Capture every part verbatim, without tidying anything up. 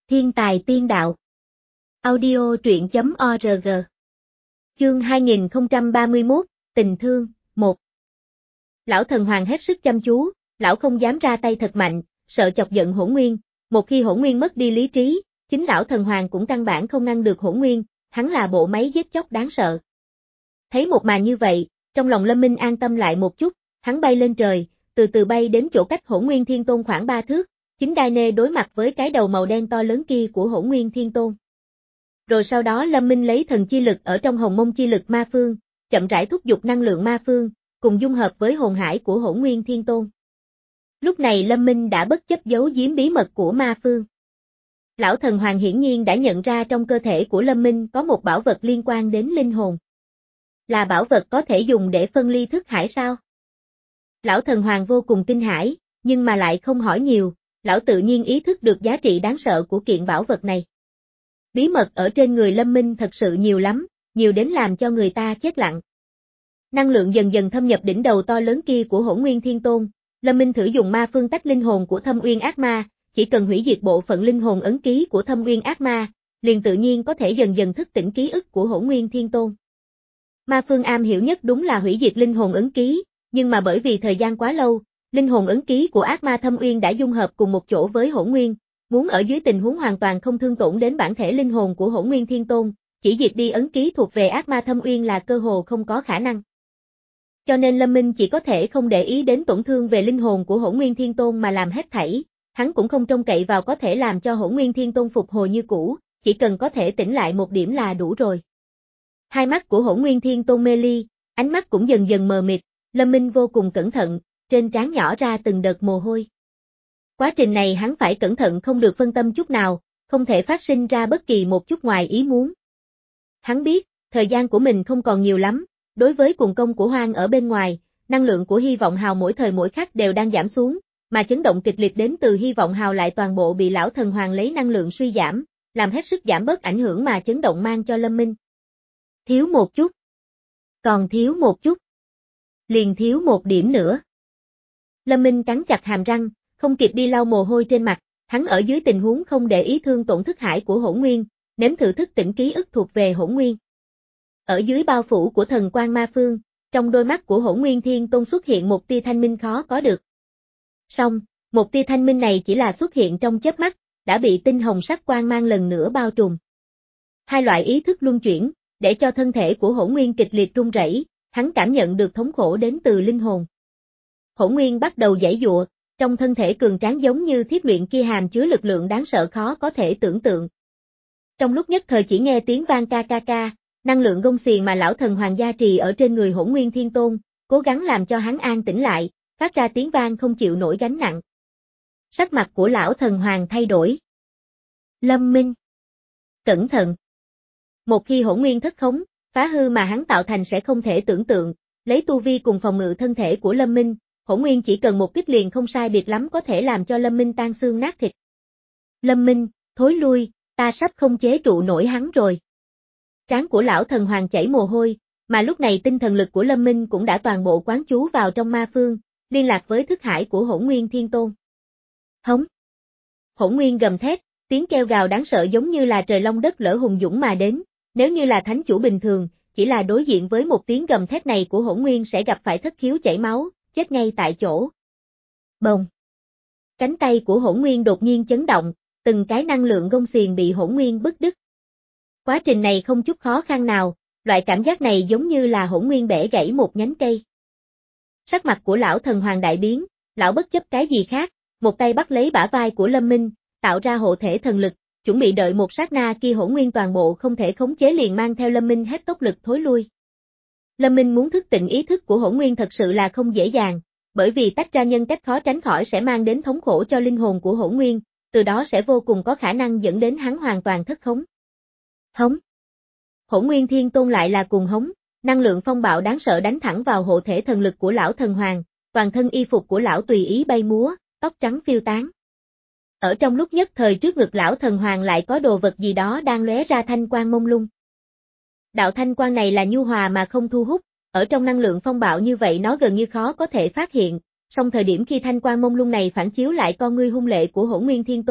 Thiên tài tiên đạo. Audio truyện chấm org. Chương hai nghìn không trăm ba mươi mốt, tình thương, một. Lão thần hoàng hết sức chăm chú, lão không dám ra tay thật mạnh, sợ chọc giận Hỗn Nguyên, một khi Hỗn Nguyên mất đi lý trí, chính lão thần hoàng cũng căn bản không ngăn được Hỗn Nguyên, hắn là bộ máy giết chóc đáng sợ. Thấy một màn như vậy, trong lòng Lâm Minh an tâm lại một chút, hắn bay lên trời, từ từ bay đến chỗ cách Hỗn Nguyên Thiên Tôn khoảng ba thước, chính đai nê đối mặt với cái đầu màu đen to lớn kia của Hỗn Nguyên Thiên Tôn. Rồi sau đó Lâm Minh lấy thần chi lực ở trong hồng mông chi lực ma phương, chậm rãi thúc giục năng lượng ma phương, cùng dung hợp với hồn hải của Hỗn Nguyên Thiên Tôn. Lúc này Lâm Minh đã bất chấp giấu giếm bí mật của ma phương. Lão thần hoàng hiển nhiên đã nhận ra trong cơ thể của Lâm Minh có một bảo vật liên quan đến linh hồn. Là bảo vật có thể dùng để phân ly thức hải sao? Lão thần hoàng vô cùng kinh hãi, nhưng mà lại không hỏi nhiều, lão tự nhiên ý thức được giá trị đáng sợ của kiện bảo vật này. Bí mật ở trên người Lâm Minh thật sự nhiều lắm, nhiều đến làm cho người ta chết lặng. Năng lượng dần dần thâm nhập đỉnh đầu to lớn kia của Hỗn Nguyên Thiên Tôn, Lâm Minh thử dùng ma phương tách linh hồn của Thâm Uyên Ác Ma, chỉ cần hủy diệt bộ phận linh hồn ấn ký của Thâm Uyên Ác Ma, liền tự nhiên có thể dần dần thức tỉnh ký ức của Hỗn Nguyên Thiên Tôn. Ma phương am hiểu nhất đúng là hủy diệt linh hồn ấn ký, nhưng mà bởi vì thời gian quá lâu, linh hồn ấn ký của ác ma Thâm Uyên đã dung hợp cùng một chỗ với Hỗn Nguyên, muốn ở dưới tình huống hoàn toàn không thương tổn đến bản thể linh hồn của Hỗn Nguyên Thiên Tôn, chỉ diệt đi ấn ký thuộc về ác ma Thâm Uyên là cơ hồ không có khả năng. Cho nên Lâm Minh chỉ có thể không để ý đến tổn thương về linh hồn của Hỗn Nguyên Thiên Tôn mà làm hết thảy, hắn cũng không trông cậy vào có thể làm cho Hỗn Nguyên Thiên Tôn phục hồi như cũ, chỉ cần có thể tỉnh lại một điểm là đủ rồi. Hai mắt của Hỗn Nguyên Thiên Tôn mê ly, ánh mắt cũng dần dần mờ mịt, Lâm Minh vô cùng cẩn thận, trên trán nhỏ ra từng đợt mồ hôi. Quá trình này hắn phải cẩn thận không được phân tâm chút nào, không thể phát sinh ra bất kỳ một chút ngoài ý muốn. Hắn biết, thời gian của mình không còn nhiều lắm, đối với cuồng công của Hoang ở bên ngoài, năng lượng của Hy Vọng Hào mỗi thời mỗi khắc đều đang giảm xuống, mà chấn động kịch liệt đến từ Hy Vọng Hào lại toàn bộ bị lão thần hoàng lấy năng lượng suy giảm, làm hết sức giảm bớt ảnh hưởng mà chấn động mang cho Lâm Minh. Thiếu một chút. Còn thiếu một chút. Liền thiếu một điểm nữa. Lâm Minh cắn chặt hàm răng, không kịp đi lau mồ hôi trên mặt, hắn ở dưới tình huống không để ý thương tổn thức hải của Hỗn Nguyên, nếm thử thức tỉnh ký ức thuộc về Hỗn Nguyên. Ở dưới bao phủ của thần quang ma phương, trong đôi mắt của Hỗn Nguyên Thiên Tôn xuất hiện một tia thanh minh khó có được. Song, một tia thanh minh này chỉ là xuất hiện trong chớp mắt, đã bị tinh hồng sắc quang mang lần nữa bao trùm. Hai loại ý thức luân chuyển, để cho thân thể của Hỗn Nguyên kịch liệt run rẩy, hắn cảm nhận được thống khổ đến từ linh hồn. Hỗn Nguyên bắt đầu giãy giụa, trong thân thể cường tráng giống như thiết luyện kia hàm chứa lực lượng đáng sợ khó có thể tưởng tượng. Trong lúc nhất thời chỉ nghe tiếng vang ca ca ca, năng lượng gông xiềng mà lão thần hoàng gia trì ở trên người Hỗn Nguyên Thiên Tôn, cố gắng làm cho hắn an tĩnh lại, phát ra tiếng vang không chịu nổi gánh nặng. Sắc mặt của lão thần hoàng thay đổi. Lâm Minh. Cẩn thận. Một khi Hỗn Nguyên thất khống, phá hư mà hắn tạo thành sẽ không thể tưởng tượng, lấy tu vi cùng phòng ngự thân thể của Lâm Minh, Hỗn Nguyên chỉ cần một kích liền không sai biệt lắm có thể làm cho Lâm Minh tan xương nát thịt. Lâm Minh, thối lui, ta sắp không chế trụ nổi hắn rồi. Trán của lão thần hoàng chảy mồ hôi, mà lúc này tinh thần lực của Lâm Minh cũng đã toàn bộ quán trú vào trong ma phương, liên lạc với thức hải của Hỗn Nguyên Thiên Tôn. Hống. Hỗn Nguyên gầm thét, tiếng kêu gào đáng sợ giống như là trời long đất lở hùng dũng mà đến, nếu như là thánh chủ bình thường, chỉ là đối diện với một tiếng gầm thét này của Hỗn Nguyên sẽ gặp phải thất khiếu chảy máu, chết ngay tại chỗ. Bồng. Cánh tay của Hỗn Nguyên đột nhiên chấn động, từng cái năng lượng gông xiềng bị Hỗn Nguyên bứt đứt. Quá trình này không chút khó khăn nào, loại cảm giác này giống như là Hỗn Nguyên bẻ gãy một nhánh cây. Sắc mặt của lão thần hoàng đại biến, lão bất chấp cái gì khác, một tay bắt lấy bả vai của Lâm Minh, tạo ra hộ thể thần lực, chuẩn bị đợi một sát na kia Hỗn Nguyên toàn bộ không thể khống chế liền mang theo Lâm Minh hết tốc lực thối lui. Lâm Minh muốn thức tỉnh ý thức của Hỗn Nguyên thật sự là không dễ dàng, bởi vì tách ra nhân cách khó tránh khỏi sẽ mang đến thống khổ cho linh hồn của Hỗn Nguyên, từ đó sẽ vô cùng có khả năng dẫn đến hắn hoàn toàn thất khống. Hống. Hỗn Nguyên Thiên Tôn lại là cùng hống, năng lượng phong bạo đáng sợ đánh thẳng vào hộ thể thần lực của lão thần hoàng, toàn thân y phục của lão tùy ý bay múa, tóc trắng phiêu tán. Ở trong lúc nhất thời trước ngực lão thần hoàng lại có đồ vật gì đó đang lóe ra thanh quang mông lung. Đạo thanh quang này là nhu hòa mà không thu hút, ở trong năng lượng phong bạo như vậy nó gần như khó có thể phát hiện, song thời điểm khi thanh quang mông lung này phản chiếu lại con ngươi hung lệ của Hỗn Nguyên Thiên Tôn,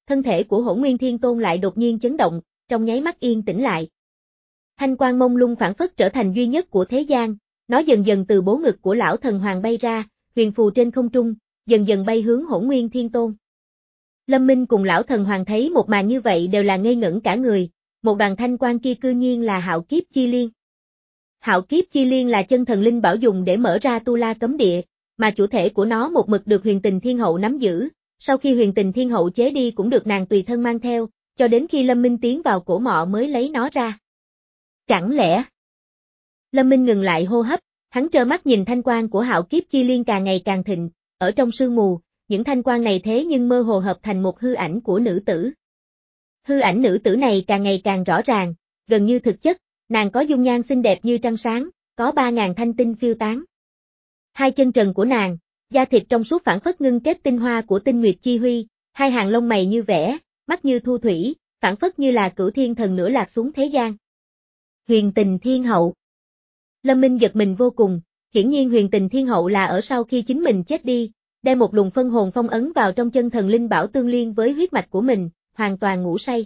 thân thể của Hỗn Nguyên Thiên Tôn lại đột nhiên chấn động, trong nháy mắt yên tĩnh lại. Thanh quang mông lung phảng phất trở thành duy nhất của thế gian, nó dần dần từ bố ngực của lão thần hoàng bay ra, huyền phù trên không trung, dần dần bay hướng Hỗn Nguyên Thiên Tôn. Lâm Minh cùng lão thần hoàng thấy một màn như vậy đều là ngây ngẩn cả người, một đoàn thanh quang kia cư nhiên là Hạo Kiếp Chi Liên. Hạo Kiếp Chi Liên là chân thần linh bảo dùng để mở ra Tu La cấm địa, mà chủ thể của nó một mực được Huyền Tình Thiên Hậu nắm giữ, sau khi Huyền Tình Thiên Hậu chế đi cũng được nàng tùy thân mang theo, cho đến khi Lâm Minh tiến vào cổ mộ mới lấy nó ra. Chẳng lẽ? Lâm Minh ngừng lại hô hấp, hắn trơ mắt nhìn thanh quang của Hạo Kiếp Chi Liên càng ngày càng thịnh, ở trong sương mù, những thanh quang này thế nhưng mơ hồ hợp thành một hư ảnh của nữ tử. Hư ảnh nữ tử này càng ngày càng rõ ràng, gần như thực chất, nàng có dung nhan xinh đẹp như trăng sáng, có ba ngàn thanh tinh phiêu tán. Hai chân trần của nàng, da thịt trong suốt phảng phất ngưng kết tinh hoa của tinh nguyệt chi huy, hai hàng lông mày như vẽ, mắt như thu thủy, phảng phất như là cửu thiên thần nửa lạc xuống thế gian. Huyền Tình Thiên Hậu. Lâm Minh giật mình vô cùng, hiển nhiên Huyền Tình Thiên Hậu là ở sau khi chính mình chết đi, đem một luồng phân hồn phong ấn vào trong chân thần linh bảo tương liên với huyết mạch của mình, hoàn toàn ngủ say.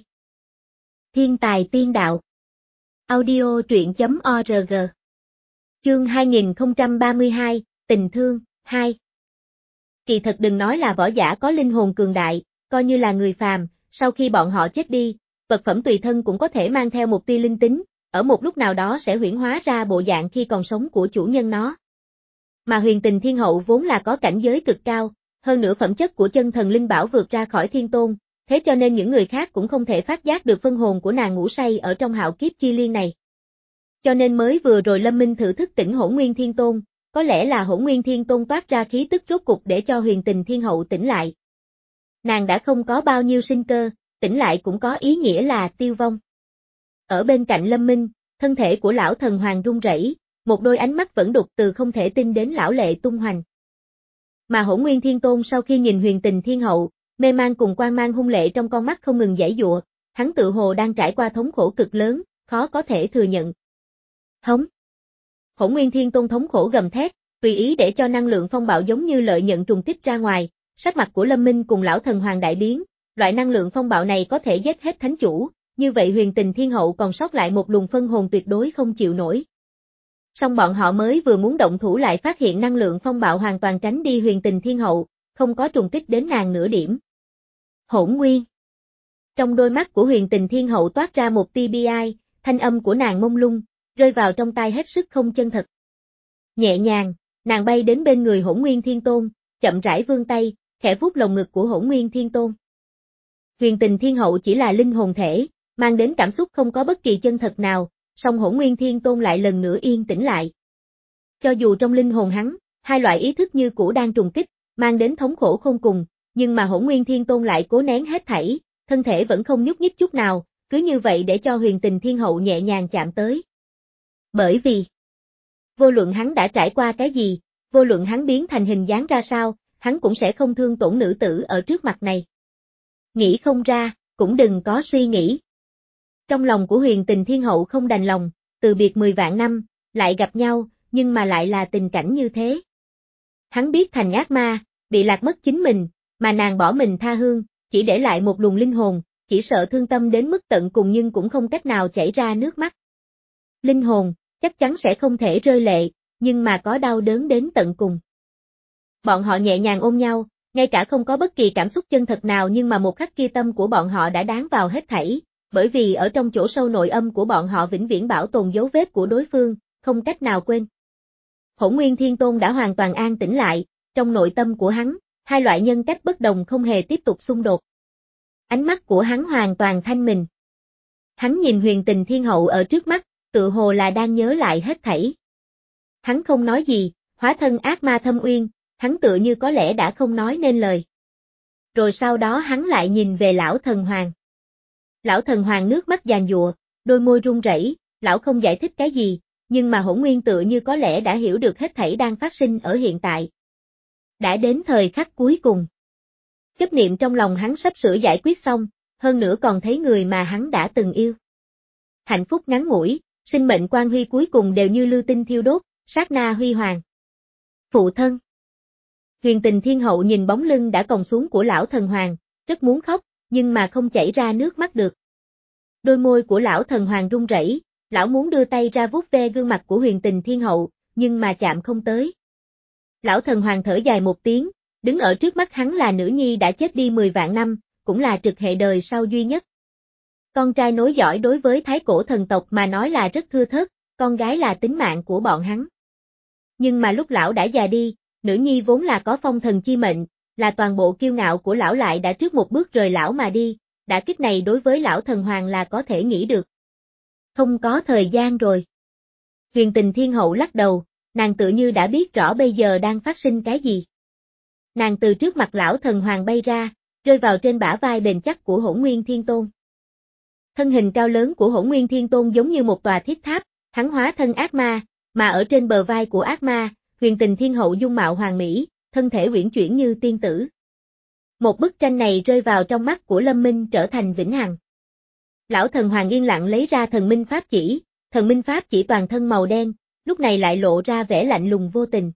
Thiên tài tiên đạo. Audio truyện chấm org. Chương hai nghìn không trăm ba mươi hai, Tình Thương, hai. Kỳ thật đừng nói là võ giả có linh hồn cường đại, coi như là người phàm, sau khi bọn họ chết đi, vật phẩm tùy thân cũng có thể mang theo một tia linh tính, ở một lúc nào đó sẽ huyễn hóa ra bộ dạng khi còn sống của chủ nhân nó. Mà Huyền Tình Thiên Hậu vốn là có cảnh giới cực cao, hơn nữa phẩm chất của chân thần linh bảo vượt ra khỏi thiên tôn, thế cho nên những người khác cũng không thể phát giác được phân hồn của nàng ngủ say ở trong Hạo Kiếp Chi Liên này. Cho nên mới vừa rồi Lâm Minh thử thức tỉnh Hỗn Nguyên Thiên Tôn, có lẽ là Hỗn Nguyên Thiên Tôn toát ra khí tức rốt cục để cho Huyền Tình Thiên Hậu tỉnh lại. Nàng đã không có bao nhiêu sinh cơ, tỉnh lại cũng có ý nghĩa là tiêu vong. Ở bên cạnh Lâm Minh, thân thể của lão thần hoàng run rẩy, một đôi ánh mắt vẫn đục từ không thể tin đến lão lệ tung hoành. Mà Hỗn Nguyên Thiên Tôn sau khi nhìn Huyền Tình Thiên Hậu, mê man cùng quang mang hung lệ trong con mắt không ngừng giãy giụa, hắn tự hồ đang trải qua thống khổ cực lớn, khó có thể thừa nhận. Hống. Hỗn Nguyên Thiên Tôn thống khổ gầm thét, tùy ý để cho năng lượng phong bạo giống như lợi nhận trùng kích ra ngoài, sắc mặt của Lâm Minh cùng lão thần hoàng đại biến, loại năng lượng phong bạo này có thể giết hết thánh chủ, như vậy Huyền Tình Thiên Hậu còn sót lại một luồng phân hồn tuyệt đối không chịu nổi. Song bọn họ mới vừa muốn động thủ lại phát hiện năng lượng phong bạo hoàn toàn tránh đi Huyền Tình Thiên Hậu, không có trùng kích đến nàng nửa điểm. Hỗn Nguyên. Trong đôi mắt của Huyền Tình Thiên Hậu toát ra một tia bi ai, thanh âm của nàng mông lung, rơi vào trong tai hết sức không chân thật. Nhẹ nhàng, nàng bay đến bên người Hỗn Nguyên Thiên Tôn, chậm rãi vươn tay, khẽ vuốt lồng ngực của Hỗn Nguyên Thiên Tôn. Huyền Tình Thiên Hậu chỉ là linh hồn thể, mang đến cảm xúc không có bất kỳ chân thật nào, song Hỗn Nguyên Thiên Tôn lại lần nữa yên tĩnh lại. Cho dù trong linh hồn hắn, hai loại ý thức như cũ đang trùng kích, mang đến thống khổ khôn cùng, nhưng mà Hỗn Nguyên Thiên Tôn lại cố nén hết thảy, thân thể vẫn không nhúc nhích chút nào, cứ như vậy để cho Huyền Tình Thiên Hậu nhẹ nhàng chạm tới. Bởi vì, vô luận hắn đã trải qua cái gì, vô luận hắn biến thành hình dáng ra sao, hắn cũng sẽ không thương tổn nữ tử ở trước mặt này. Nghĩ không ra, cũng đừng có suy nghĩ. Trong lòng của Huyền Tình Thiên Hậu không đành lòng, từ biệt mười vạn năm, lại gặp nhau, nhưng mà lại là tình cảnh như thế. Hắn biết thành ác ma, bị lạc mất chính mình, mà nàng bỏ mình tha hương, chỉ để lại một luồng linh hồn, chỉ sợ thương tâm đến mức tận cùng nhưng cũng không cách nào chảy ra nước mắt. Linh hồn, chắc chắn sẽ không thể rơi lệ, nhưng mà có đau đớn đến tận cùng. Bọn họ nhẹ nhàng ôm nhau, ngay cả không có bất kỳ cảm xúc chân thật nào nhưng mà một khắc kia tâm của bọn họ đã đáng vào hết thảy, bởi vì ở trong chỗ sâu nội âm của bọn họ vĩnh viễn bảo tồn dấu vết của đối phương, không cách nào quên. Hỗn Nguyên Thiên Tôn đã hoàn toàn an tĩnh lại, trong nội tâm của hắn, hai loại nhân cách bất đồng không hề tiếp tục xung đột. Ánh mắt của hắn hoàn toàn thanh minh. Hắn nhìn Huyền Tình Thiên Hậu ở trước mắt, tự hồ là đang nhớ lại hết thảy. Hắn không nói gì, hóa thân ác ma thâm uyên, hắn tựa như có lẽ đã không nói nên lời. Rồi sau đó hắn lại nhìn về lão thần hoàng. Lão thần hoàng nước mắt giàn giụa, đôi môi run rẩy, lão không giải thích cái gì, nhưng mà Hỗn Nguyên tựa như có lẽ đã hiểu được hết thảy đang phát sinh ở hiện tại. Đã đến thời khắc cuối cùng. Chấp niệm trong lòng hắn sắp sửa giải quyết xong, hơn nữa còn thấy người mà hắn đã từng yêu. Hạnh phúc ngắn ngủi, sinh mệnh quang huy cuối cùng đều như lưu tinh thiêu đốt, sát na huy hoàng. Phụ thân. Huyền Tình Thiên Hậu nhìn bóng lưng đã còng xuống của lão thần hoàng, rất muốn khóc, nhưng mà không chảy ra nước mắt được. Đôi môi của lão thần hoàng run rẩy, lão muốn đưa tay ra vuốt ve gương mặt của Huyền Tình Thiên Hậu, nhưng mà chạm không tới. Lão thần hoàng thở dài một tiếng, đứng ở trước mắt hắn là nữ nhi đã chết đi mười vạn năm, cũng là trực hệ đời sau duy nhất. Con trai nối dõi đối với thái cổ thần tộc mà nói là rất thưa thớt, con gái là tính mạng của bọn hắn. Nhưng mà lúc lão đã già đi, nữ nhi vốn là có phong thần chi mệnh, là toàn bộ kiêu ngạo của lão lại đã trước một bước rời lão mà đi, đả kích này đối với lão thần hoàng là có thể nghĩ được. Không có thời gian rồi. Huyền Tình Thiên Hậu lắc đầu, nàng tự như đã biết rõ bây giờ đang phát sinh cái gì. Nàng từ trước mặt lão thần hoàng bay ra, rơi vào trên bả vai bền chắc của Hỗn Nguyên Thiên Tôn. Thân hình cao lớn của Hỗn Nguyên Thiên Tôn giống như một tòa thiết tháp, hắn hóa thân ác ma, mà ở trên bờ vai của ác ma, Huyền Tình Thiên Hậu dung mạo hoàn mỹ, thân thể uyển chuyển như tiên tử. Một bức tranh này rơi vào trong mắt của Lâm Minh trở thành vĩnh hằng. Lão thần hoàng yên lặng lấy ra thần minh pháp chỉ, thần minh pháp chỉ toàn thân màu đen, lúc này lại lộ ra vẻ lạnh lùng vô tình.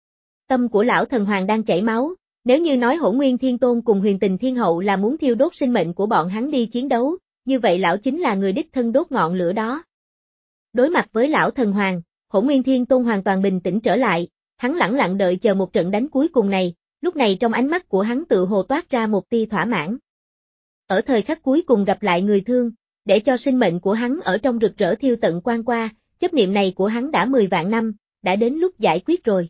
Tâm của lão thần hoàng đang chảy máu, nếu như nói Hỗn Nguyên Thiên Tôn cùng Huyền Tình Thiên Hậu là muốn thiêu đốt sinh mệnh của bọn hắn đi chiến đấu, như vậy lão chính là người đích thân đốt ngọn lửa đó. Đối mặt với lão thần hoàng, Hỗn Nguyên Thiên Tôn hoàn toàn bình tĩnh trở lại, hắn lẳng lặng đợi chờ một trận đánh cuối cùng này, lúc này trong ánh mắt của hắn tự hồ toát ra một tia thỏa mãn. Ở thời khắc cuối cùng gặp lại người thương, để cho sinh mệnh của hắn ở trong rực rỡ thiêu tận quan qua, chấp niệm này của hắn đã mười vạn năm, đã đến lúc giải quyết rồi.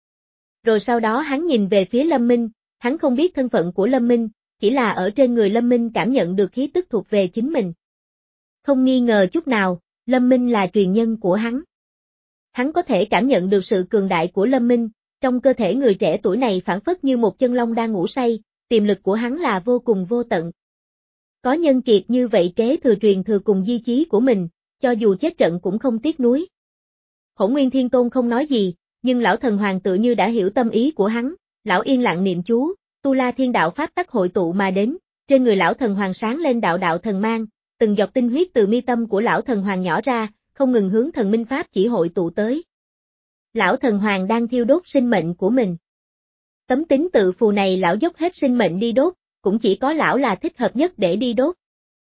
Rồi sau đó hắn nhìn về phía Lâm Minh, hắn không biết thân phận của Lâm Minh, chỉ là ở trên người Lâm Minh cảm nhận được khí tức thuộc về chính mình. Không nghi ngờ chút nào, Lâm Minh là truyền nhân của hắn. Hắn có thể cảm nhận được sự cường đại của Lâm Minh, trong cơ thể người trẻ tuổi này phảng phất như một chân long đang ngủ say, tiềm lực của hắn là vô cùng vô tận. Có nhân kiệt như vậy kế thừa truyền thừa cùng di chí của mình, cho dù chết trận cũng không tiếc nuối. Hỗn Nguyên Thiên Tôn không nói gì, nhưng lão thần hoàng tự như đã hiểu tâm ý của hắn, lão yên lặng niệm chú, tu la thiên đạo pháp tắc hội tụ mà đến, trên người lão thần hoàng sáng lên đạo đạo thần mang, từng giọt tinh huyết từ mi tâm của lão thần hoàng nhỏ ra, không ngừng hướng thần minh pháp chỉ hội tụ tới. Lão thần hoàng đang thiêu đốt sinh mệnh của mình. Tấm tín tự phù này lão dốc hết sinh mệnh đi đốt, cũng chỉ có lão là thích hợp nhất để đi đốt.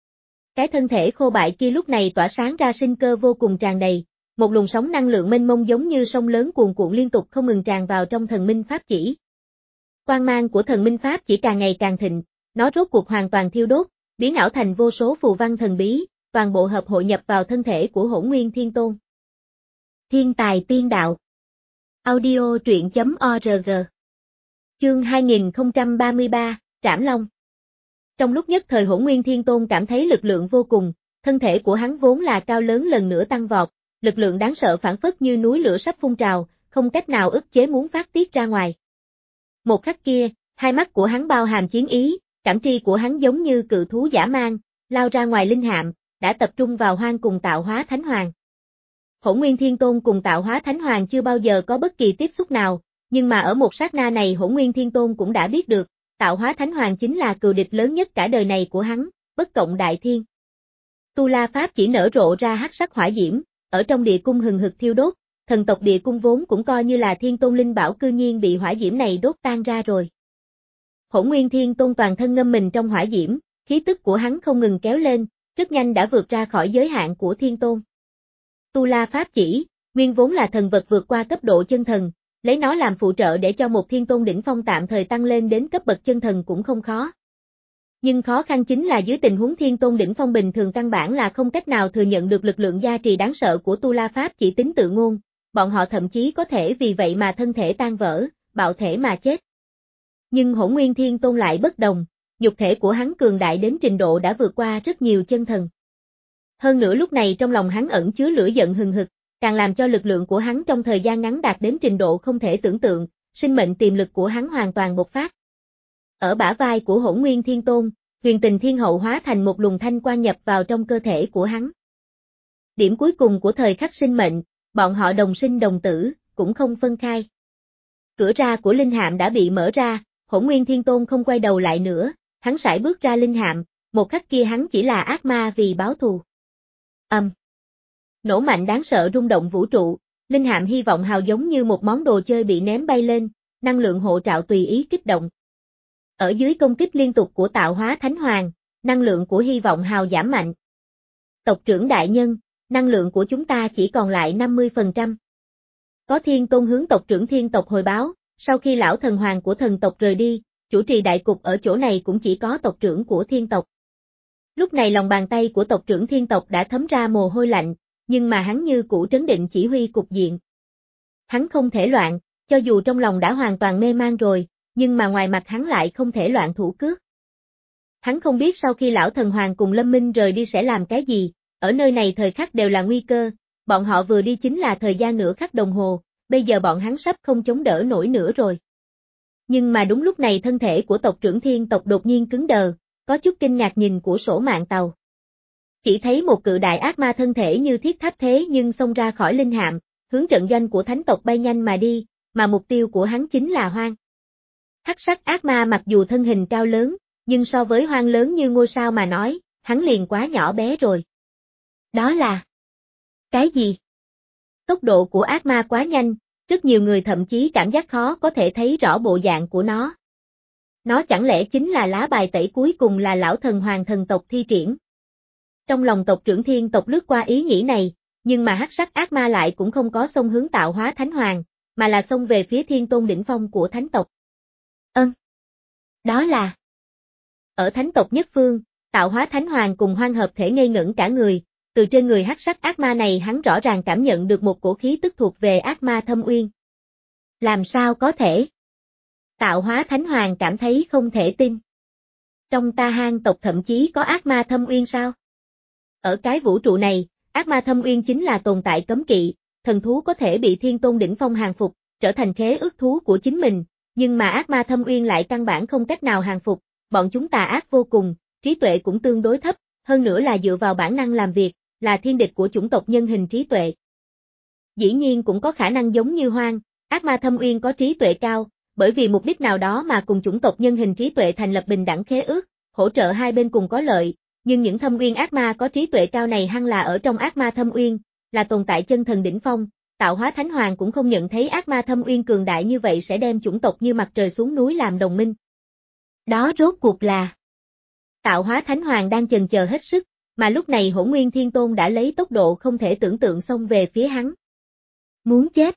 Cái thân thể khô bại kia lúc này tỏa sáng ra sinh cơ vô cùng tràn đầy, một luồng sóng năng lượng mênh mông giống như sông lớn cuồn cuộn liên tục không ngừng tràn vào trong thần minh pháp chỉ. Quang mang của thần minh pháp chỉ càng ngày càng thịnh, nó rốt cuộc hoàn toàn thiêu đốt, biến ảo thành vô số phù văn thần bí, toàn bộ hợp hội nhập vào thân thể của Hỗn Nguyên Thiên Tôn. Thiên tài tiên đạo. Audio truyện chấm org. Chương hai nghìn không trăm ba mươi ba, Trảm Long. Trong lúc nhất thời Hỗn Nguyên Thiên Tôn cảm thấy lực lượng vô cùng, thân thể của hắn vốn là cao lớn lần nữa tăng vọt, lực lượng đáng sợ phản phất như núi lửa sắp phun trào, không cách nào ức chế muốn phát tiết ra ngoài. Một khắc kia, hai mắt của hắn bao hàm chiến ý, cảm tri của hắn giống như cự thú dã man, lao ra ngoài linh hạm, đã tập trung vào Hoang cùng Tạo Hóa Thánh Hoàng. Hỗn Nguyên Thiên Tôn cùng Tạo Hóa Thánh Hoàng chưa bao giờ có bất kỳ tiếp xúc nào, nhưng mà ở một sát na này Hỗn Nguyên Thiên Tôn cũng đã biết được, Tạo Hóa Thánh Hoàng chính là cừu địch lớn nhất cả đời này của hắn, bất cộng đại thiên. Tu La Pháp chỉ nở rộ ra hắc sắc hỏa diễm, ở trong địa cung hừng hực thiêu đốt, thần tộc địa cung vốn cũng coi như là thiên tôn linh bảo cư nhiên bị hỏa diễm này đốt tan ra rồi. Hỗn Nguyên Thiên Tôn toàn thân ngâm mình trong hỏa diễm, khí tức của hắn không ngừng kéo lên, rất nhanh đã vượt ra khỏi giới hạn của thiên tôn. Tu La Pháp chỉ, nguyên vốn là thần vật vượt qua cấp độ chân thần, lấy nó làm phụ trợ để cho một thiên tôn đỉnh phong tạm thời tăng lên đến cấp bậc chân thần cũng không khó. Nhưng khó khăn chính là dưới tình huống thiên tôn đỉnh phong bình thường căn bản là không cách nào thừa nhận được lực lượng gia trì đáng sợ của Tu La Pháp chỉ tính tự ngôn, bọn họ thậm chí có thể vì vậy mà thân thể tan vỡ, bạo thể mà chết. Nhưng Hỗn Nguyên Thiên Tôn lại bất đồng, nhục thể của hắn cường đại đến trình độ đã vượt qua rất nhiều chân thần. Hơn nữa lúc này trong lòng hắn ẩn chứa lửa giận hừng hực, càng làm cho lực lượng của hắn trong thời gian ngắn đạt đến trình độ không thể tưởng tượng, sinh mệnh tiềm lực của hắn hoàn toàn bộc phát. Ở bả vai của Hỗn Nguyên Thiên Tôn, Huyền Tình Thiên Hậu hóa thành một luồng thanh quang nhập vào trong cơ thể của hắn. Điểm cuối cùng của thời khắc sinh mệnh, bọn họ đồng sinh đồng tử, cũng không phân khai. Cửa ra của linh hạm đã bị mở ra, Hỗn Nguyên Thiên Tôn không quay đầu lại nữa, hắn sải bước ra linh hạm, một khắc kia hắn chỉ là ác ma vì báo thù. Âm. Um. Nổ mạnh đáng sợ rung động vũ trụ, linh hạm hy vọng hào giống như một món đồ chơi bị ném bay lên, năng lượng hộ trạo tùy ý kích động. Ở dưới công kích liên tục của Tạo Hóa Thánh Hoàng, năng lượng của hy vọng hào giảm mạnh. Tộc trưởng đại nhân, năng lượng của chúng ta chỉ còn lại năm mươi phần trăm. Có Thiên Tôn hướng tộc trưởng Thiên tộc hồi báo, sau khi lão thần hoàng của thần tộc rời đi, chủ trì đại cục ở chỗ này cũng chỉ có tộc trưởng của Thiên tộc. Lúc này lòng bàn tay của tộc trưởng Thiên tộc đã thấm ra mồ hôi lạnh, nhưng mà hắn như cũ trấn định chỉ huy cục diện. Hắn không thể loạn, cho dù trong lòng đã hoàn toàn mê man rồi, nhưng mà ngoài mặt hắn lại không thể loạn thủ cước. Hắn không biết sau khi lão thần hoàng cùng Lâm Minh rời đi sẽ làm cái gì, ở nơi này thời khắc đều là nguy cơ, bọn họ vừa đi chính là thời gian nửa khắc đồng hồ, bây giờ bọn hắn sắp không chống đỡ nổi nữa rồi. Nhưng mà đúng lúc này thân thể của tộc trưởng Thiên tộc đột nhiên cứng đờ, có chút kinh ngạc nhìn của sổ mạng tàu. Chỉ thấy một cự đại ác ma thân thể như thiết tháp thế nhưng xông ra khỏi linh hạm, hướng trận doanh của thánh tộc bay nhanh mà đi, mà mục tiêu của hắn chính là Hoang. Hắc sắc ác ma mặc dù thân hình cao lớn, nhưng so với Hoang lớn như ngôi sao mà nói, hắn liền quá nhỏ bé rồi. Đó là... cái gì? Tốc độ của ác ma quá nhanh, rất nhiều người thậm chí cảm giác khó có thể thấy rõ bộ dạng của nó. Nó chẳng lẽ chính là lá bài tẩy cuối cùng là lão thần hoàng thần tộc thi triển? Trong lòng tộc trưởng Thiên tộc lướt qua ý nghĩ này, nhưng mà hắc sắc ác ma lại cũng không có xông hướng tạo hóa thánh hoàng, mà là xông về phía Thiên Tôn đỉnh phong của thánh tộc. Ân. Đó là... Ở thánh tộc nhất phương, tạo hóa thánh hoàng cùng Hoang hợp thể ngây ngẩn cả người, từ trên người hắc sắc ác ma này hắn rõ ràng cảm nhận được một cổ khí tức thuộc về ác ma thâm uyên. Làm sao có thể? Tạo hóa thánh hoàng cảm thấy không thể tin. Trong Ta Hang tộc thậm chí có ác ma thâm uyên sao? Ở cái vũ trụ này, ác ma thâm uyên chính là tồn tại cấm kỵ, thần thú có thể bị Thiên Tôn đỉnh phong hàng phục, trở thành khế ước thú của chính mình, nhưng mà ác ma thâm uyên lại căn bản không cách nào hàng phục, bọn chúng tà ác vô cùng, trí tuệ cũng tương đối thấp, hơn nữa là dựa vào bản năng làm việc, là thiên địch của chủng tộc nhân hình trí tuệ. Dĩ nhiên cũng có khả năng giống như Hoang, ác ma thâm uyên có trí tuệ cao, bởi vì mục đích nào đó mà cùng chủng tộc nhân hình trí tuệ thành lập bình đẳng khế ước, hỗ trợ hai bên cùng có lợi, nhưng những thâm uyên ác ma có trí tuệ cao này hăng là ở trong ác ma thâm uyên, là tồn tại chân thần đỉnh phong, tạo hóa thánh hoàng cũng không nhận thấy ác ma thâm uyên cường đại như vậy sẽ đem chủng tộc như mặt trời xuống núi làm đồng minh. Đó rốt cuộc là... Tạo hóa thánh hoàng đang chần chờ hết sức, mà lúc này Hỗn Nguyên Thiên Tôn đã lấy tốc độ không thể tưởng tượng xông về phía hắn. Muốn chết.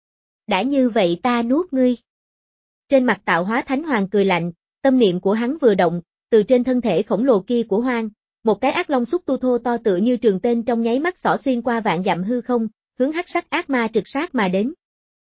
Đã như vậy ta nuốt ngươi. Trên mặt tạo hóa thánh hoàng cười lạnh, tâm niệm của hắn vừa động, từ trên thân thể khổng lồ kia của Hoang, một cái ác long xúc tu thô to tựa như trường tên trong nháy mắt xỏ xuyên qua vạn dặm hư không, hướng hắc sắc ác ma trực sát mà đến.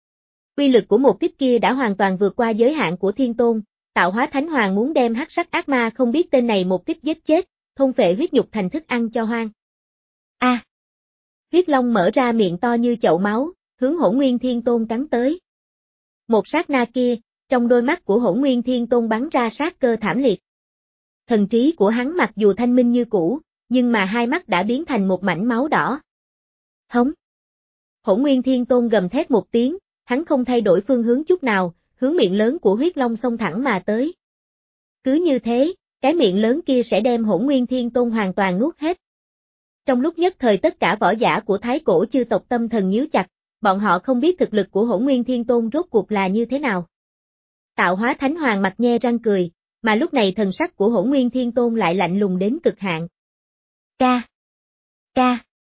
Uy lực của một kích kia đã hoàn toàn vượt qua giới hạn của Thiên Tôn, tạo hóa thánh hoàng muốn đem hắc sắc ác ma không biết tên này một kích giết chết, thôn phệ huyết nhục thành thức ăn cho Hoang. A! À, huyết long mở ra miệng to như chậu máu, hướng Hỗn Nguyên Thiên Tôn cắn tới. Một sát na kia, trong đôi mắt của Hỗn Nguyên Thiên Tôn bắn ra sát cơ thảm liệt. Thần trí của hắn mặc dù thanh minh như cũ, nhưng mà hai mắt đã biến thành một mảnh máu đỏ. Hống! Hỗn Nguyên Thiên Tôn gầm thét một tiếng, hắn không thay đổi phương hướng chút nào, hướng miệng lớn của huyết long xông thẳng mà tới. Cứ như thế, cái miệng lớn kia sẽ đem Hỗn Nguyên Thiên Tôn hoàn toàn nuốt hết. Trong lúc nhất thời tất cả võ giả của Thái Cổ chư tộc tâm thần nhíu chặt, bọn họ không biết thực lực của Hỗn Nguyên Thiên Tôn rốt cuộc là như thế nào. Tạo hóa thánh hoàng mặt nhe răng cười, mà lúc này thần sắc của Hỗn Nguyên Thiên Tôn lại lạnh lùng đến cực hạn. Ca! Ca!